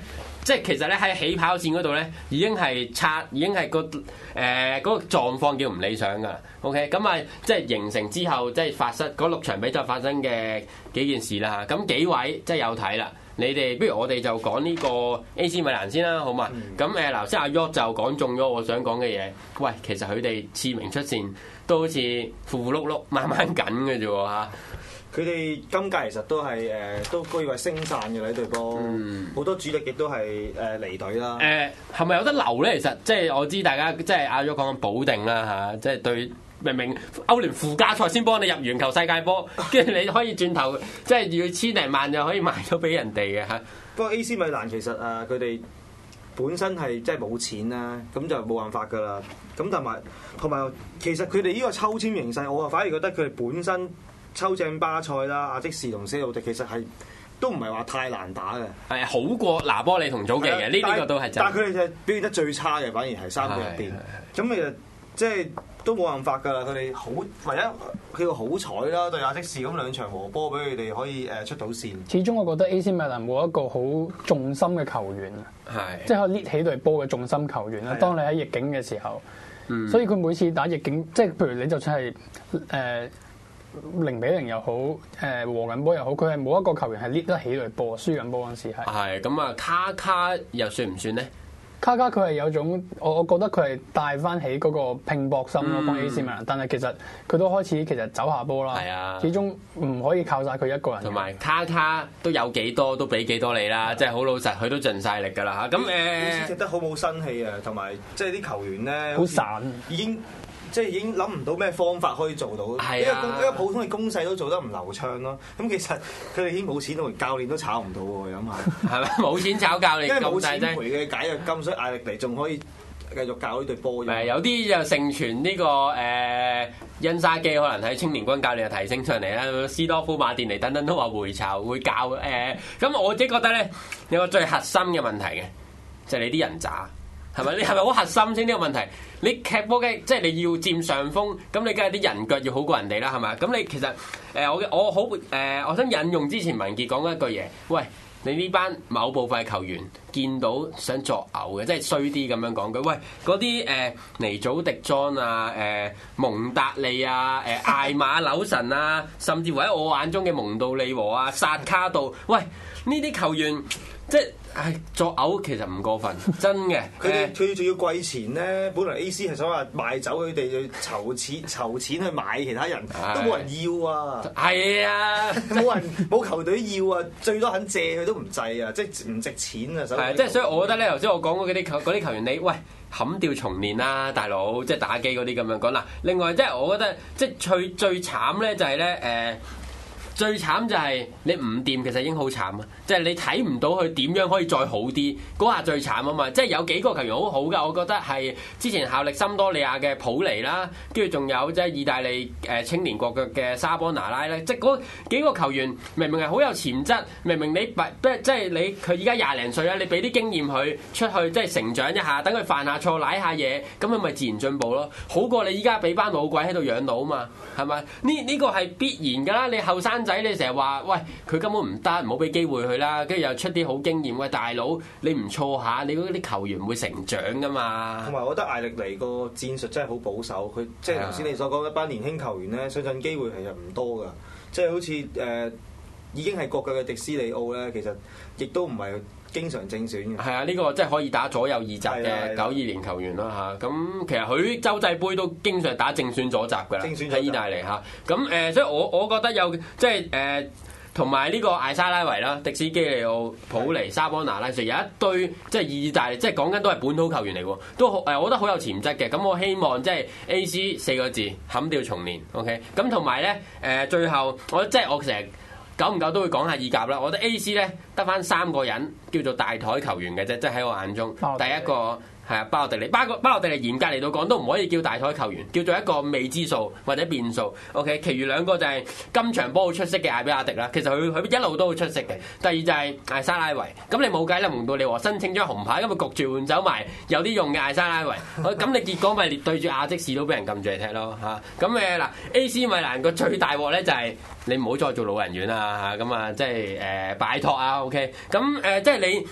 即係其實咧喺起跑線嗰度咧已經係差，已經係個誒嗰個狀況叫唔理想㗎。OK，咁啊即係形成之後即係發生嗰六場比賽發生嘅幾件事啦嚇。咁幾位即係有睇啦。你哋不如我哋就講呢個 A C 米蘭先啦，好嘛？咁誒頭先阿 York 就講中咗我想講嘅嘢。喂，其實佢哋次名出線都好似符符碌碌、慢慢緊嘅啫喎嚇。 佢哋今屆其實都係誒，都可以話星散嘅呢隊波，好、嗯、多主力亦都係誒離隊啦。誒係咪有得留咧？其實即係我知大家即係阿 York 講緊保定啦嚇，即係對。明明歐聯附加賽先幫你入完球世界波，跟住你可以轉頭即係要千零萬就可以賣咗俾人哋嘅嚇。 不過 A C 米蘭其實誒佢哋本身係即係冇錢啦，咁就冇辦法噶啦。咁同埋同埋其實佢哋呢個抽籤形勢，我啊反而覺得佢哋本身抽正巴塞啦、阿積士同些路迪，其實係都唔係話太難打嘅。係好過拿波利同祖記嘅，呢呢個都係真。 但係佢哋就係表現得最差嘅，反而係三個入邊。咁其實即係。都冇辦法㗎啦，佢哋好唯一佢個好彩啦，對亞積士咁兩場和波俾佢哋可以誒出到線。 始終我覺得 A C 米蘭冇一個好重心嘅球員啊，係即係可以 lift 起隊波嘅重心球員啦。當你喺逆境嘅時候，嗯、所以佢每次打逆境，即係譬如你就算係誒零比零又好，誒、呃、和緊波又好，佢係冇一個球員係 lift 得起隊波，輸緊波嗰陣時係。 係咁啊，卡卡又算唔算咧？ 卡卡佢係有種，我我覺得佢係帶翻起嗰個拼搏心咯，幫 A C 米蘭。但係其實佢都開始其實走下波啦。係啊，始終唔可以靠晒佢一個人。 同埋卡卡都有幾多都俾幾多你啦，即係好老實，佢都盡晒力㗎啦嚇。咁誒， 踢得好冇新氣啊，同埋即係啲球員咧， 好散， 已經。即係已經諗唔到咩方法可以做到，因為因為普通嘅攻勢都做得唔流暢咯。咁其實佢哋已經冇錢，連教練都炒唔到喎，諗下係咪冇錢炒教練？ 因為冇錢賠嘅解約金，所以艾力尼仲可以繼續教呢隊波。 誒有啲就盛傳呢個誒恩沙基可能喺青年軍教練就提升上嚟啦，斯多夫馬甸尼等等都話回巢會教誒。咁、呃、我自己覺得咧有個最核心嘅問題嘅，就係、是、你啲人渣。係咪？你係咪好核心先呢個問題？你踢波嘅即係你要佔上風，咁你梗係啲人腳要好過人哋啦，係咪？咁你其實誒、呃、我我好誒、呃，我想引用之前文傑講嗰一句嘢，喂，你呢班某部分球員見到想作嘔嘅，即係衰啲咁樣講句，喂，嗰啲誒尼祖迪莊啊、誒、呃、蒙達利啊、誒、呃、艾馬紐神啊，甚至乎喺我眼中嘅蒙道利和啊、薩卡道，喂，呢啲球員即係。唉，作嘔其實唔過分，真嘅。 佢哋佢仲要季前咧，本來 A C 係想話賣走佢哋，去籌錢籌錢去買其他人，都冇人要啊。 係啊， 冇人冇球隊要啊，最多肯借佢都唔制啊，即係唔值錢啊。 係，即係所以我覺得咧，頭先我講嗰啲球嗰啲球員，你喂冚掉重練啦，大佬，即係打機嗰啲咁樣講嗱。另外，即係我覺得即係最最慘咧，就係咧誒。最慘就係你唔掂，其實已經好慘啊！即係你睇唔到佢點樣可以再好啲，嗰下最慘啊嘛！即係有幾個球員好好㗎，我覺得係之前效力森多利亞嘅普尼啦，跟住仲有即係意大利誒青年國腳嘅沙波拿拉咧，即係嗰幾個球員明明係好有潛質，明明你即係你佢而家廿零歲啦，你俾啲經驗佢出去即係成長一下，等佢犯下錯舐下嘢，咁佢咪自然進步咯，好過你依家俾班老鬼喺度養老啊嘛，係咪？呢呢個係必然㗎啦，你後生仔你成日話喂佢根本唔得，唔好俾機會佢啦，跟住又出啲好經驗，喂大佬你唔錯下，你嗰啲球員會成長㗎嘛。 同埋我覺得艾力尼個戰術真係好保守，佢即係頭先你所講一班年輕球員咧，上陣機會其實唔多㗎，即係好似誒、呃、已經係國腳嘅迪斯利奧咧，其實亦都唔係經常正選嘅。係啊，呢、這個即係可以打左右二閘嘅九二年球員啦嚇。咁其實佢洲際杯都經常打正選左閘㗎啦，喺意大利嚇。咁誒、呃，所以我我覺得有即係誒，同埋呢個艾沙拉維啦、迪斯基利奧、普尼、沙波拿拉，就有一堆即係意大利，即係講緊都係本土球員嚟喎，都好誒，我覺得好有潛質嘅。咁我希望即係 A C 四個字冚掉重練 ，OK。咁同埋咧誒，最後我即係我成日。久唔久都會講下意甲啦，我覺得 A C 咧得翻三個人叫做大台球員嘅啫，即係喺我眼中，第一個係啊巴洛迪尼，巴個巴洛迪尼嚴格嚟到講都唔可以叫大台球員，叫做一個未知數或者變數。OK，其餘兩個就係今場波好出色嘅艾比亞迪啦，其實佢佢一路都好出色嘅。第二就係艾沙拉維，咁你冇計啦，蒙到你話申請咗紅牌，咁咪焗住換走埋有啲用嘅艾沙拉維，咁你結果咪對住亞積士都俾人撳住嚟踢咯嚇。咁誒嗱 A C 米蘭個最大鑊咧就係、是。你唔好再做老人院啦嚇，咁啊即係誒、呃、拜託啊 OK，咁誒、呃、即係你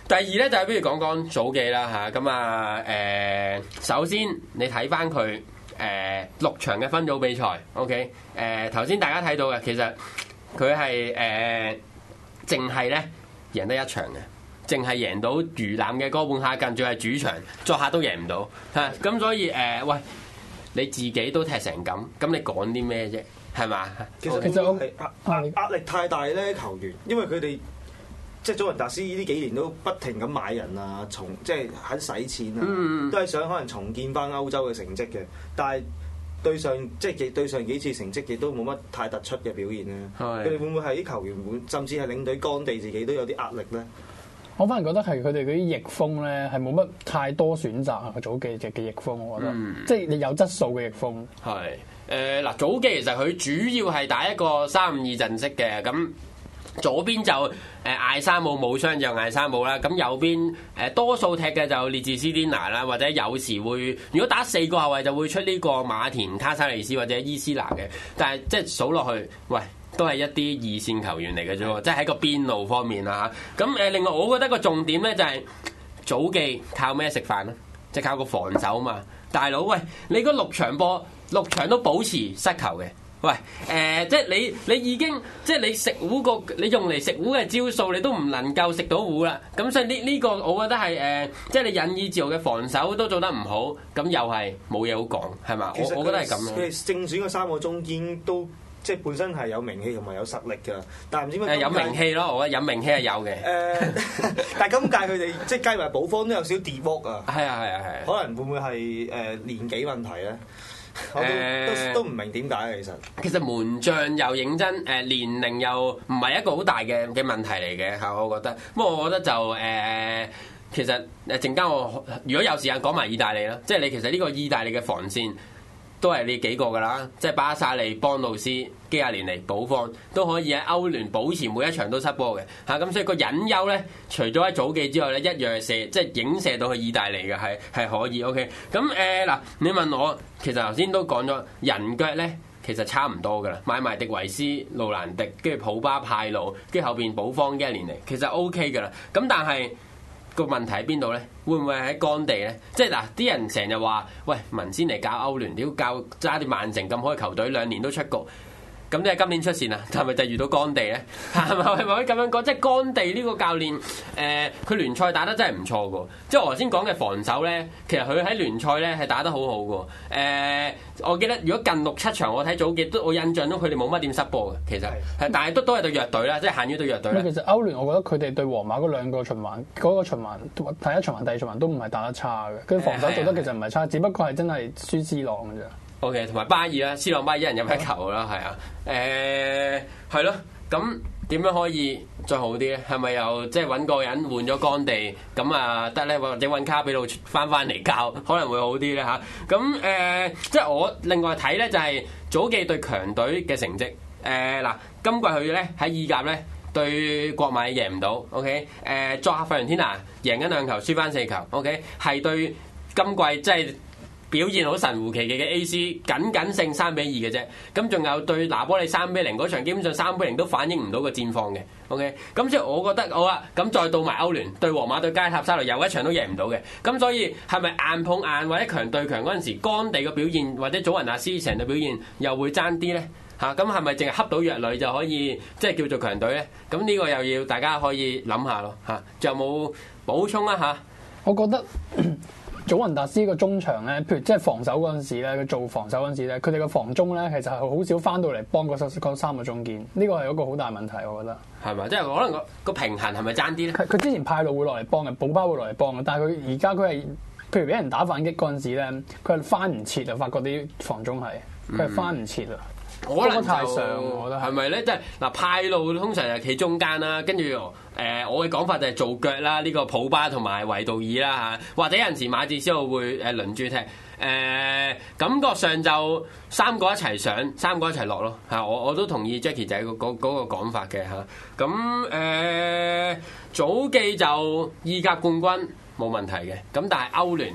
第二咧就係不如講講祖記啦嚇，咁啊誒，首先你睇翻佢誒六場嘅分組比賽 ，OK，誒頭先大家睇到嘅，其實佢係誒淨係咧贏得一場嘅，淨係贏到魚腩嘅哥本哈根，仲係主場，作客都贏唔到嚇，咁所以誒、呃、喂，你自己都踢成咁，咁你講啲咩啫？係嘛？ 其實其實我係壓壓力太大咧，球員，因為佢哋。即係祖雲達斯呢幾年都不停咁買人啊，重即係喺使錢啊，嗯、都係想可能重建翻歐洲嘅成績嘅。但係對上即係對上幾次成績亦都冇乜太突出嘅表現咧。佢哋是的 會唔會係啲球員會，甚至係領隊干地自己都有啲壓力咧？ 我反而覺得係佢哋嗰啲翼鋒咧係冇乜太多選擇啊！祖記嘅嘅翼鋒，我覺得、嗯、即係你有質素嘅翼鋒。 係誒嗱，祖記其實佢主要係打一個三五二陣式嘅咁。左邊就誒艾沙姆冇傷就艾沙姆啦，咁右邊誒多數踢嘅就列治斯甸拿啦，或者有時會如果打四個後衞就會出呢個馬田卡沙利斯或者伊斯拿嘅，但係即係數落去，喂都係一啲二線球員嚟嘅啫喎，即係喺個邊路方面啦嚇。咁誒另外我覺得個重點咧就係祖記靠咩食飯咧？即係靠個防守嘛，大佬喂你嗰六場波六場都保持失球嘅。喂，誒、呃，即係你，你已經，即係你食糊個，你用嚟食糊嘅招數，你都唔能夠食到糊啦。咁所以呢，呢個我覺得係誒、呃，即係你引以自豪嘅防守都做得唔好，咁又係冇嘢好講，係嘛？我我覺得係咁咯。佢哋正選嘅三個中堅都即係本身係有名氣同埋有實力㗎，但係唔知點解有名氣咯，我覺得有名氣係有嘅。誒、呃，但係今屆佢哋即係計埋補方都有少少跌窩啊。係啊係啊係。可能會唔會係誒、呃、年紀問題咧？我都都唔明點解其實。其實門將又認真，誒年齡又唔係一個好大嘅嘅問題嚟嘅嚇，我覺得。不過我覺得就誒、呃，其實誒陣間我如果有時間講埋意大利啦，即係你其實呢個意大利嘅防線都係你幾個㗎啦，即係巴薩利、邦路斯、基亞連尼、保方都可以喺歐聯保持每一場都失波嘅嚇，咁所以個隱憂咧，除咗喺祖記之外咧，一樣係射即係影射到去意大利嘅係係可以 OK。咁誒嗱，你問我其實頭先都講咗人腳咧，其實差唔多㗎啦，買埋迪維斯、路蘭迪，跟住普巴派路，跟住後邊保方、基亞連尼，其實 OK 㗎啦。咁但係個問題喺邊度咧？會唔會喺干地咧？即係嗱，啲人成日話，喂，文仙尼搞歐聯，屌教揸啲曼城咁好嘅球隊，兩年都出局。咁即係今年出線啊？係咪就遇到干地咧？係咪係咪可以咁樣講？即係干地呢個教練，誒、呃，佢聯賽打得真係唔錯嘅。即係我頭先講嘅防守咧，其實佢喺聯賽咧係打得好好嘅。誒、呃，我記得如果近六七場我睇祖記都，我印象中佢哋冇乜點失波嘅。其實係，是但係都都係對弱隊啦，即係限於對弱隊。 其實歐聯，我覺得佢哋對皇馬嗰兩個循環，嗰、那個循環第一循環、第二循環都唔係打得差嘅。佢防守做得其實唔係差，只不過係真係輸 C 朗嘅啫。 O.K. 同埋巴爾啦，C 朗巴爾一人入一球啦，係啊，誒係咯，咁點樣可以再好啲咧？係咪又即係揾個人換咗干地咁啊得咧？或者揾卡比路翻翻嚟教，可能會好啲咧嚇。咁、啊、誒、呃，即係我另外睇咧，就係祖記對強隊嘅成績。誒、呃、嗱，今季佢咧喺意甲咧對國米贏唔到。O.K. 誒、呃，作客費倫天拿贏緊兩球，輸翻四球。O.K. 係對今季即係表現好神乎其技嘅 A C 僅僅勝三比二嘅啫，咁仲有對拿波利三比零嗰場，基本上三比零都反映唔到個戰況嘅。OK，咁所以我覺得好啦，咁再到埋歐聯對皇馬對加塔沙雷又一場都贏唔到嘅，咁所以係咪硬碰硬或者強對強嗰陣時，干地嘅表現或者祖雲達斯成嘅表現又會爭啲咧？嚇，咁係咪淨係恰到弱旅就可以即係叫做強隊咧？咁呢個又要大家可以諗下咯嚇。仲有冇補充啊嚇？ 我覺得。祖雲達斯個中場咧，譬如即係防守嗰陣時咧，佢做防守嗰陣時咧，佢哋個防中咧，其實係好少翻到嚟幫嗰嗰三個中堅，呢個係一個好大問題，我覺得。係咪？即係可能個個平衡係咪爭啲咧？佢之前派路會落嚟幫嘅，保巴會落嚟幫嘅，但係佢而家佢係譬如俾人打反擊嗰陣時咧，佢係翻唔切啊！發覺啲防中係佢係翻唔切啊！可能太上，我覺得係咪咧？即係嗱，派路通常係企中間啦，跟住誒我嘅講法就係做腳啦，呢、這個普巴同埋維杜爾啦嚇，或者有陣時馬治斯奧會誒輪住踢，誒、呃、感覺上就三個一齊上，三個一齊落咯嚇。我我都同意 Jackie 仔嗰嗰嗰個講法嘅嚇。咁誒祖記就意甲冠軍冇問題嘅，咁但係歐聯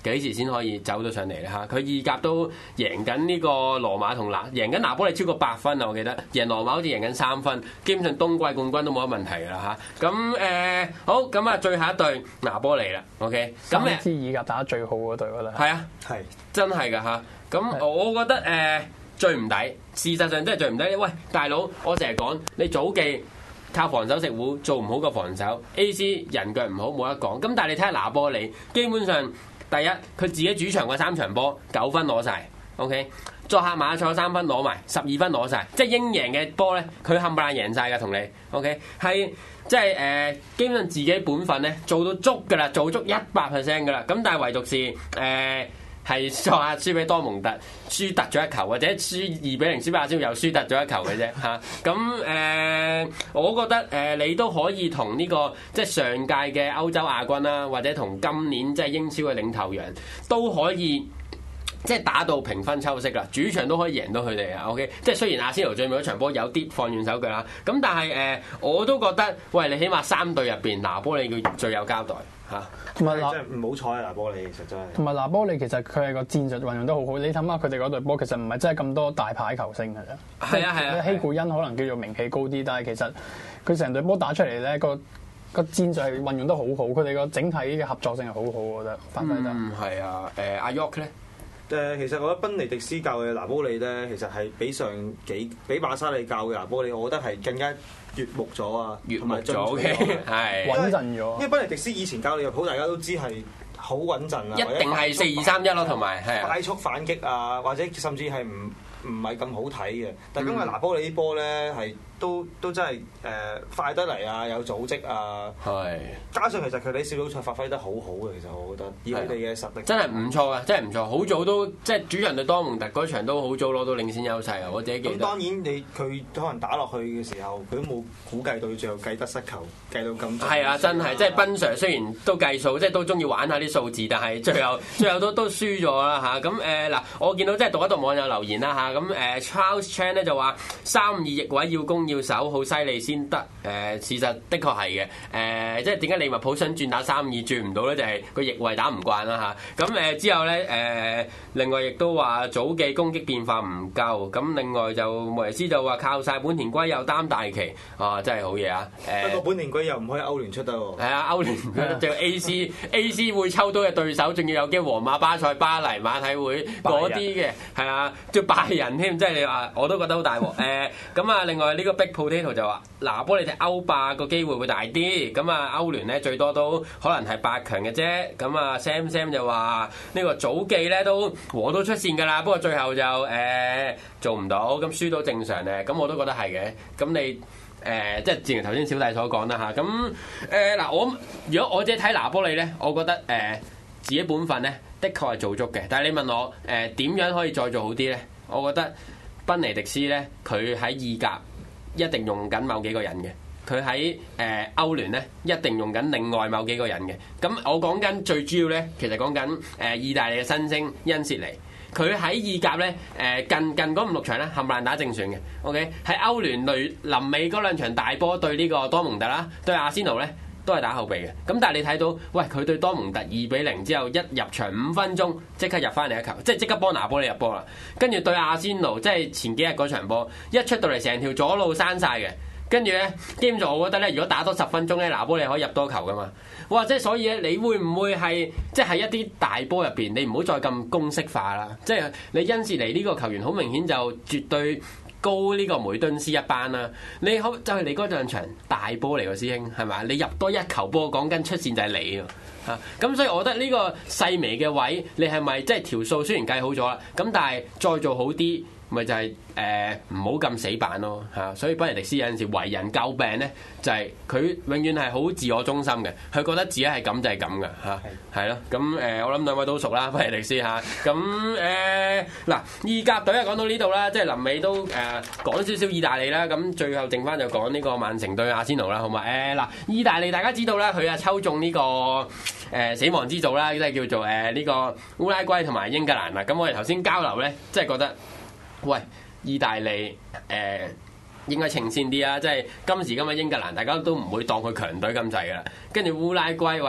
幾時先可以走到上嚟咧嚇？佢意甲都贏緊呢個羅馬同拿，贏緊拿波利超過八分啊！我記得贏羅馬好似贏緊三分，基本上冬季冠軍都冇乜問題㗎啦嚇。咁誒、呃、好咁啊，最後一隊拿波利啦 ，OK。咁三支意甲打得最好嗰隊，我覺得係啊，係真係㗎嚇。咁我覺得誒、呃、最唔抵，事實上真係最唔抵。喂，大佬，我成日講你早記。靠防守食糊，做唔好個防守 ，A C 人腳唔好冇得講。咁但係你睇下拿波利，基本上第一佢自己主場嗰三場波九分攞晒 OK 作客馬賽三分攞埋，十二分攞晒，即係應贏嘅波咧，佢冚唪唥贏晒㗎同你 OK 係即係誒、呃，基本上自己本分咧做到足㗎啦，做足一百 percent 㗎啦。咁但係唯獨是誒。呃係作客輸俾多蒙特，輸突咗一球，或者輸二比零輸俾阿仙奴又輸突咗一球嘅啫嚇。咁、啊、誒，我覺得誒、呃、你都可以同呢、這個即係上屆嘅歐洲亞軍啦，或者同今年即係英超嘅領頭羊都可以。即係打到平分秋色啦，主場都可以贏到佢哋啊 ！OK，即係雖然阿仙奴最尾嗰場波有啲放軟手腳啦，咁但係誒、呃，我都覺得，喂，你起碼三隊入邊，拿波利佢最有交代嚇。同埋拿即係唔好彩啊！拿波利其實真係。同埋拿波利其實佢係個戰術運用得好好，你諗下佢哋嗰隊波其實唔係真係咁多大牌球星㗎啫。係啊係啊，希古恩可能叫做名氣高啲，但係其實佢成隊波打出嚟咧個。個戰術係運用得好好，佢哋個整體嘅合作性係好好，我覺得發揮得。嗯，係啊。誒阿 York 咧，誒其實我覺得賓尼迪斯教嘅拿波利咧，其實係比上幾比馬沙利教嘅拿波利，我覺得係更加悅目咗啊，悅目咗嘅係穩陣咗。因為賓尼迪斯以前教利物浦，大家都知係好穩陣啊，一定係四二三一咯，同埋係快速反擊啊，或者甚至係唔唔係咁好睇嘅。但係今日拿波利啲波咧係。都都真係誒、呃、快得嚟啊，有組織啊，係加上其實佢哋小組賽發揮得好好嘅，其實我覺得以佢哋嘅實力真係唔錯啊，真係唔錯，好早都即係主場對多蒙特嗰場都好早攞到領先優勢啊！我自己記得。咁當然你佢可能打落去嘅時候，佢都冇估計到最後計得失球計到咁。係啊，真係即係賓 Sir 雖然都計數，即係都中意玩下啲數字，但係最後最後都都輸咗啦嚇。咁誒嗱，我見到即係讀一讀網友留言啦嚇。咁、啊、誒 Charles Chan 咧就話三二翼位要攻。要守好犀利先得，誒、呃、事實的確係嘅，誒、呃、即係點解利物浦想轉打三二轉唔到咧？就係、是、個翼位打唔慣啦嚇。咁、啊、誒之後咧，誒、呃、另外亦都話早記攻擊變化唔夠，咁另外就莫耶斯就話靠晒本田圭又擔大旗，啊真係好嘢啊！誒不過本田圭又唔可以歐聯出得喎。係啊，歐聯就 A C A C 會抽到嘅對手，仲要有機皇馬、巴塞、巴黎、馬體會嗰啲嘅，係啊，叫拜仁添，即係你話我都覺得好大鑊。誒咁啊，另外呢、這個 Big Potato 就話拿波利踢歐霸個機會會大啲，咁啊歐聯咧最多都可能係八強嘅啫。咁啊 Sam Sam 就話呢個早記咧都和都出線㗎啦，不過最後就誒、呃、做唔到，咁輸到正常嘅，咁我都覺得係嘅。咁你誒、呃、即係正如頭先小弟所講啦嚇，咁誒嗱我如果我自己睇拿波利咧，我覺得誒、呃、自己本分咧的確係做足嘅，但係你問我誒點、呃、樣可以再做好啲咧？我覺得賓尼迪斯咧佢喺意甲。一定用緊某幾個人嘅，佢喺誒歐聯咧一定用緊另外某幾個人嘅。咁我講緊最主要咧，其實講緊誒意大利嘅新星恩切尼，佢喺意甲咧誒近近嗰五六場咧冚唪唥打正選嘅。OK，喺歐聯類臨尾嗰兩場大波對呢個多蒙特啦，對阿仙奴咧都係打後備嘅。咁但係你睇到，喂佢對多蒙特二比零之後一入場五分鐘即刻入翻嚟一球，即係即刻幫拿波利入波啦。跟住對阿仙奴，即係前幾日嗰場波，一出到嚟成條左路閂晒嘅。跟住咧，基本上我覺得咧，如果打多十分鐘咧，拿波利可以入多球噶嘛。哇！即係所以咧，你會唔會係即係喺一啲大波入邊，你唔好再咁公式化啦。即係你恩士尼呢個球員好明顯就絕對高呢個梅敦斯一班啦。你好就係你嗰兩場大波嚟個師兄係咪？你入多一球波，講緊出線就係你啊！咁所以我覺得呢個細微嘅位，你係咪即係條數雖然計好咗啦，咁但係再做好啲。咪就係誒唔好咁死板咯嚇，所以賓尼迪斯有陣時為人詬病咧，就係、是、佢永遠係好自我中心嘅，佢覺得自己係咁就係咁嘅嚇，係咯。咁誒、呃、我諗兩位都熟啦，賓尼迪斯嚇。咁誒嗱意甲隊啊講到呢度啦，即係臨尾都誒、呃、講少少意大利啦。咁最後剩翻就講呢個曼城對阿仙奴啦，好嘛？誒嗱，意大利大家知道啦，佢啊抽中呢、這個誒、呃、死亡之組啦，即係叫做誒呢、呃這個烏拉圭同埋英格蘭啦。咁我哋頭先交流咧，即係覺得。喂，意大利誒、呃、應該呈線啲啊！即係今時今日英格蘭，大家都唔會當佢強隊咁滯噶啦。跟住烏拉圭，喂，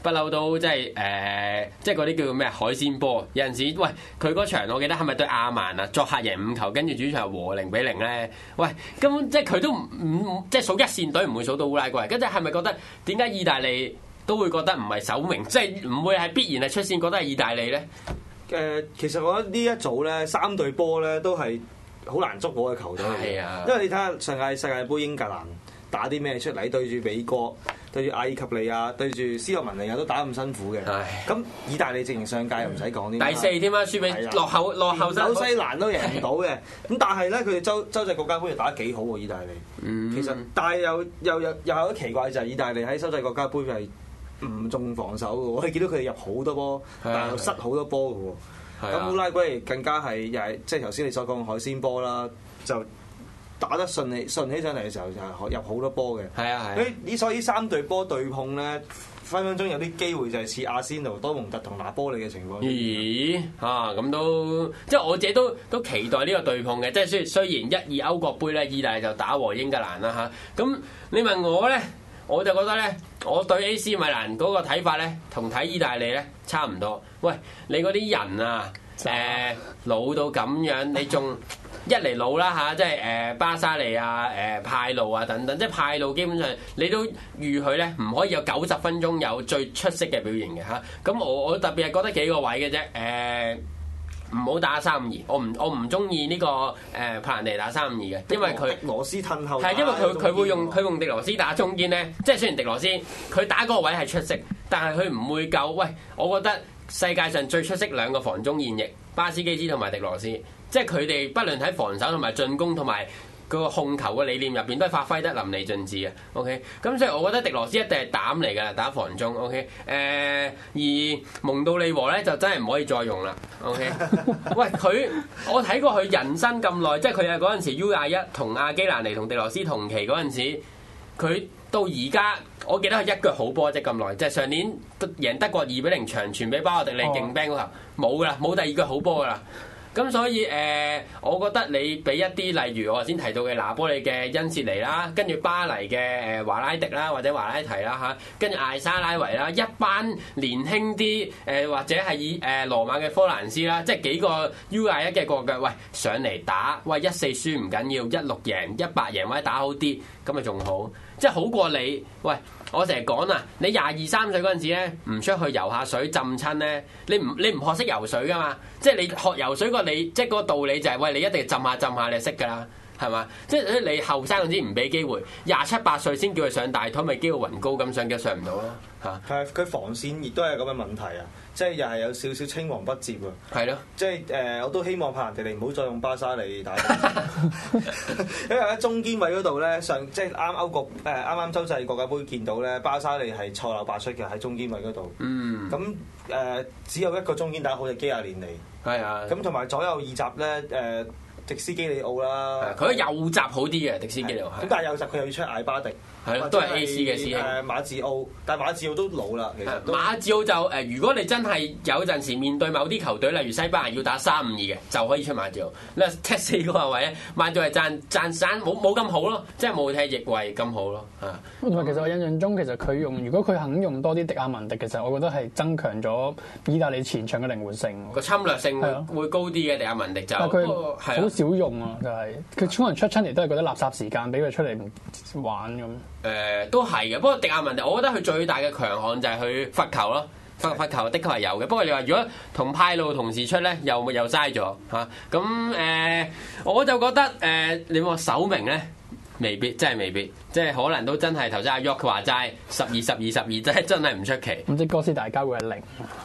不嬲都即係誒，即係嗰啲叫咩海鮮波。有陣時，喂佢嗰場我記得係咪對亞曼啊？作客贏五球，跟住主場和零比零咧。喂，根本即係佢都唔唔即係數一線隊唔會數到烏拉圭。跟住係咪覺得點解意大利都會覺得唔係首名，即係唔會係必然係出線，覺得係意大利咧？ 誒、呃，其實我覺得呢一組咧，三隊波咧都係好難捉摸嘅球隊嚟嘅， 啊、 因為你睇下上屆世界盃英格蘭打啲咩出嚟，對住美國、對住阿爾及利亞、對住斯洛文尼亞都打咁辛苦嘅。咁唉意大利直情上屆又唔使講啲， 第四添啊，輸俾落後落後紐西蘭都贏唔到嘅。咁但係咧，佢哋洲洲際國家盃又打得幾好喎，意大利。嗯、其實但係又又又又有啲奇怪就係意大利喺洲際國家盃係唔重防守嘅，我哋見到佢哋入好多波，但係又失好多波嘅喎。咁烏拉圭更加係又係即係頭先你所講嘅海鮮波啦，就打得順利順起上嚟嘅時候就入好多波嘅。係啊係。呢所以三隊波對碰咧，分分鐘有啲機會就係似阿仙奴、多蒙特同拿波利嘅情況。咦啊咁都即係我自己都都期待呢個對碰嘅，即係雖雖然一二歐國杯咧，意大利就打和英格蘭啦嚇。咁你問我咧？我就覺得咧，我對 A C 米蘭嗰個睇法咧，同睇意大利咧差唔多。喂，你嗰啲人啊，誒、呃、老到咁樣，你仲一嚟老啦嚇，即係誒巴沙利啊、誒、呃、派路啊等等，即係派路基本上你都預佢咧唔可以有九十分鐘有最出色嘅表現嘅嚇。咁我我特別係覺得幾個位嘅啫，誒、呃。唔好打三五二，我唔我唔中意呢個誒帕蘭尼打三五二嘅，因為佢迪羅斯褪後， 係因為佢佢會用佢用迪羅斯打中堅咧，即係雖然迪羅斯佢打嗰個位係出色，但係佢唔會夠。喂，我覺得世界上最出色兩個防中現役，巴斯基斯同埋迪羅斯，即係佢哋不論喺防守同埋進攻同埋嗰個控球嘅理念入邊都係發揮得淋漓盡致嘅。OK，咁所以我覺得迪羅斯一定係膽嚟㗎啦，打防中。OK，誒、呃、而蒙杜利和咧就真係唔可以再用啦。OK，喂佢我睇過佢人生咁耐，即係佢係嗰陣時 U 廿一同阿基蘭尼同迪羅斯同期嗰陣時，佢到而家我記得佢一腳好波啫咁耐，即係上年贏德國二比零長傳俾巴洛迪利勁 bang 嗰頭冇㗎啦，冇第二腳好波㗎啦。咁所以誒、呃，我覺得你俾一啲例如我頭先提到嘅拿波利嘅恩切尼啦，跟住巴黎嘅誒華拉迪啦，或者華拉提啦嚇，跟住艾沙拉維啦，一班年輕啲誒、呃、或者係以誒、呃、羅馬嘅科蘭斯啦，即係幾個 U 廿一嘅國腳，喂上嚟打，喂一四輸唔緊要，一六贏，一八贏或者打好啲，咁咪仲好，即係好過你喂。我成日講啊，你廿二三歲嗰陣時咧，唔出去游下水浸親咧，你唔你唔學識游水噶嘛？即係你學游水個你，即係嗰個道理就係、是，喂你一定浸下浸下你就識噶啦，係嘛？即係你後生嗰陣時唔俾機會，廿七八歲先叫佢上大台，咪機會雲高咁上嘅上唔到咯嚇。係佢防線亦都係咁嘅問題啊！即係又係有少少青黃不接啊！ 係咯， 即係誒、呃，我都希望帕蘭迪尼唔好再用巴沙利打，因為喺中堅位嗰度咧，上即係啱歐國誒啱啱洲際國家杯見到咧，巴沙利係錯漏百出嘅喺中堅位嗰度。嗯，咁誒、呃、只有一個中堅打好嘅基亞連尼。係啊，咁同埋左右二閘咧誒。呃迪斯基里奧啦， 佢右閘好啲嘅迪斯基里奧， 咁但係右閘佢又要出艾巴迪， 係咯，都係 A C 嘅師兄。誒馬治奧，但係馬治奧都老啦，其實。 馬治奧就誒，如果你真係有陣時面對某啲球隊，例如西班牙要打三五二嘅，就可以出馬治奧。你話踢四個後衞咧，馬治奧係賺賺散冇冇咁好咯，即係冇踢翼位咁好咯嚇。 同埋其實我印象中，其實佢用如果佢肯用多啲迪亞文迪，其實我覺得係增強咗意大利前場嘅靈活性， 個侵略性會高啲嘅迪亞文迪就。 但係佢好少用啊，就係佢可能出親嚟都係覺得垃圾時間，俾佢出嚟玩咁。誒、 呃、都係嘅，不過迪亞文迪，我覺得佢最大嘅強項就係佢罰球咯，罰罰球的確係有嘅。不過你話如果同派路同時出咧，又又嘥咗嚇。咁、啊、誒、呃，我就覺得誒、呃，你話首名咧，未必，真係未必，即係可能都真係頭先阿 York 話齋十二十二十二，真係真係唔出奇。 咁即哥斯達加會係零。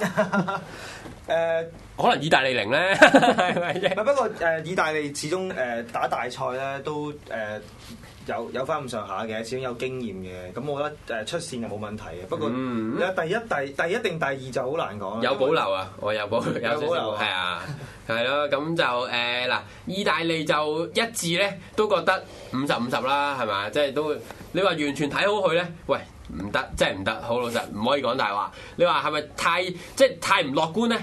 誒， 可能意大利零咧，係咪啫？ 不過誒，意大利始終誒打大賽咧都誒有有翻咁上下嘅，始終有經驗嘅。咁我覺得誒出線就冇問題嘅。不過第一、第第一定第二就好難講。 有保留啊！我有保有保留，係啊，係咯。咁就誒嗱，意大利就一致咧，都覺得五十五十啦，係嘛？即係都你話完全睇好佢咧，喂唔得，真係唔得。好老實，唔可以講大話。你話係咪太即係太唔樂觀咧？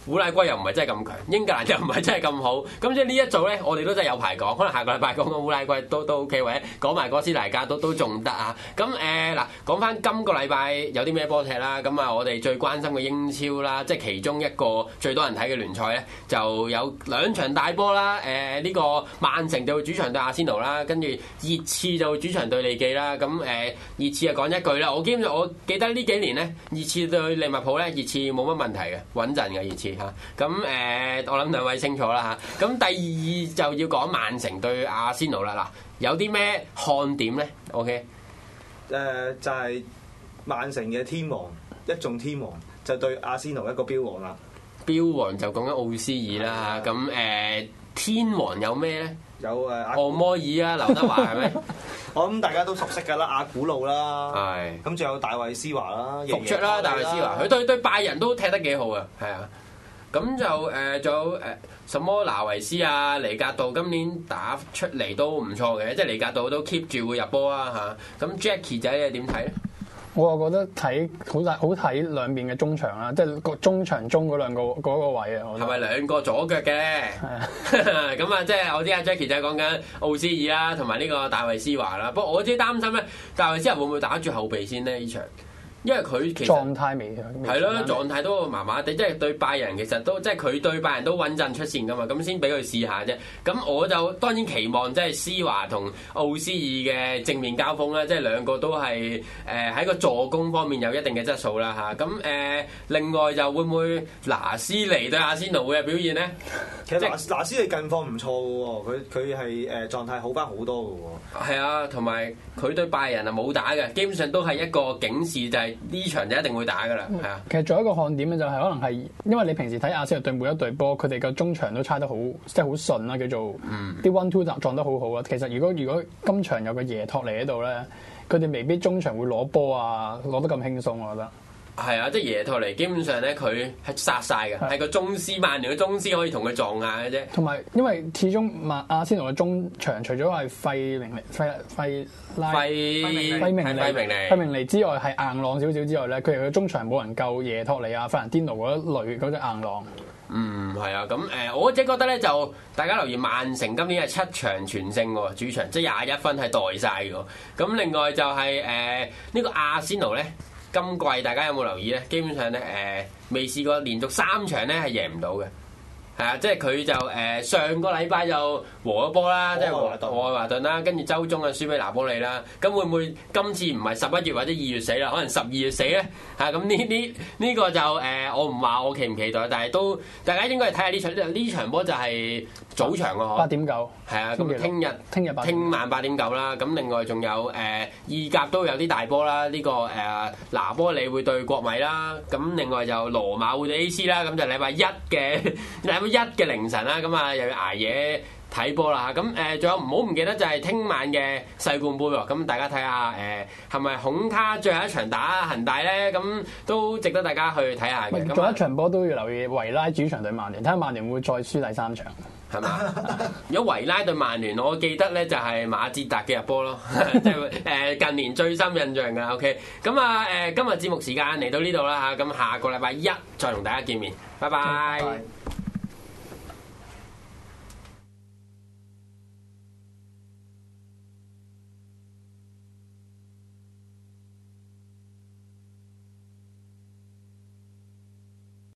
烏拉圭又唔係真係咁強，英格蘭又唔係真係咁好，咁即係呢一組咧，我哋都真係有排講，可能下個禮拜講講烏拉圭都都 OK，或者講埋哥斯達黎加都都仲得啊。咁誒嗱，講翻今個禮拜有啲咩波踢啦，咁啊我哋最關心嘅英超啦，即係其中一個最多人睇嘅聯賽咧，就有兩場大波啦。誒、呃、呢、這個曼城就主場對阿仙奴啦，跟住熱刺就主場對利記啦。咁誒、呃、熱刺就講一句啦，我基本上我記得呢幾年咧，熱刺對利物浦咧，熱刺冇乜問題嘅，穩陣嘅熱刺嚇。咁誒、呃、我諗兩位清楚啦嚇。咁第二就要講曼城對阿仙奴啦。嗱，有啲咩看點咧 ？OK， 誒、呃、就係、是、曼城嘅天王一眾天王就對阿仙奴一個標王啦。 標王就講緊奧斯爾啦嚇。咁誒、呃、天王有咩咧？ 有誒按摩爾啊，劉德華係咪？ 我諗大家都熟悉㗎啦，阿古路啦， 係咁仲有大衛斯華啦， 復出啦，大衛斯華，佢對對拜仁都踢得幾好啊，係啊。咁就誒仲有誒什麼拿維斯啊、尼格道今年打出嚟都唔錯嘅，即係尼格道都 keep 住會入波啊嚇。咁 Jackie 仔你點睇咧？ 我啊覺得睇好大好睇兩邊嘅中場啦，即係個中場中嗰兩個嗰、嗰個位啊。 係咪兩個左腳嘅？係咁啊，即係我知阿 Jackie 仔講緊奧斯爾啦，同埋呢個大衛斯華啦。不過我自己擔心咧，大衛斯華會唔會打住後備先呢？呢場？因為佢其實狀態未係咯，狀態都麻麻地，即係對拜仁其實都即係佢對拜仁都穩陣出線噶嘛，咁先俾佢試下啫。咁我就當然期望即係施華同奧斯爾嘅正面交鋒啦，即係兩個都係誒喺個助攻方面有一定嘅質素啦嚇。咁誒、呃、另外就會唔會拿斯尼對阿仙奴會嘅表現咧？ 其實拿即拿斯尼近況唔錯嘅喎，佢佢係誒狀態好翻好多嘅喎。 係啊，同埋佢對拜仁啊冇打嘅，基本上都係一個警示就係、是。呢場就一定會打㗎啦，係啊。 其實仲有一個看點咧，就係可能係因為你平時睇阿仙奴對每一隊波，佢哋個中場都差得好，即係好順啦，叫做啲、嗯、one two 撞得好好啊。其實如果如果今場有個耶托尼喺度咧，佢哋未必中場會攞波啊，攞得咁輕鬆，我覺得。 係啊，即係耶托尼基本上咧，佢係殺晒嘅，係個中斯曼聯嘅中斯可以同佢撞硬嘅啫。 同埋因為始終曼阿仙奴嘅中場除咗係費明尼費費拉費費明尼費明尼之外，係硬朗少少之外咧，佢哋嘅中場冇人夠耶托尼啊、費蘭甸奴嗰一類嗰隻硬朗。 嗯，係啊，咁誒、呃，我即係覺得咧，就大家留意曼城今年係七場全勝喎，主場即係廿一分係代晒嘅。咁另外就係誒呢個阿仙奴咧。今季大家有冇留意咧？基本上咧，誒、呃、未試過連續三場咧係贏唔到嘅，係啊，即係佢就誒、呃、上個禮拜就和咗波啦，即係和和愛華頓啦，跟住周中啊輸俾拿波利啦。咁會唔會今次唔係十一月或者二月死啦？可能十二月死咧？嚇咁呢呢呢個就誒、呃、我唔話我期唔期待，但係都大家應該係睇下呢場呢場波就係早場嘅八點九係啊，咁聽日聽日聽晚八點九啦。咁另外仲有誒、呃、意甲都有啲大波啦。呢、這個誒、呃、拿波利會對國米啦。咁另外就羅馬會對 A C 啦。咁就禮拜一嘅禮拜一嘅凌晨啦。咁啊又要捱夜睇波啦。咁誒仲有唔好唔記得就係聽晚嘅世冠盃喎。咁大家睇下誒係咪孔卡最後一場打恒大咧？咁都值得大家去睇下嘅。 仲有一場波都要留意維拉主場對曼聯，睇下曼聯會再輸第三場。 係嘛？如果維拉對曼聯，我記得咧就係馬捷達嘅入波咯，即係誒近年最深印象㗎。OK，咁啊誒今日節目時間嚟到呢度啦嚇，咁下個禮拜一再同大家見面，拜拜。拜拜。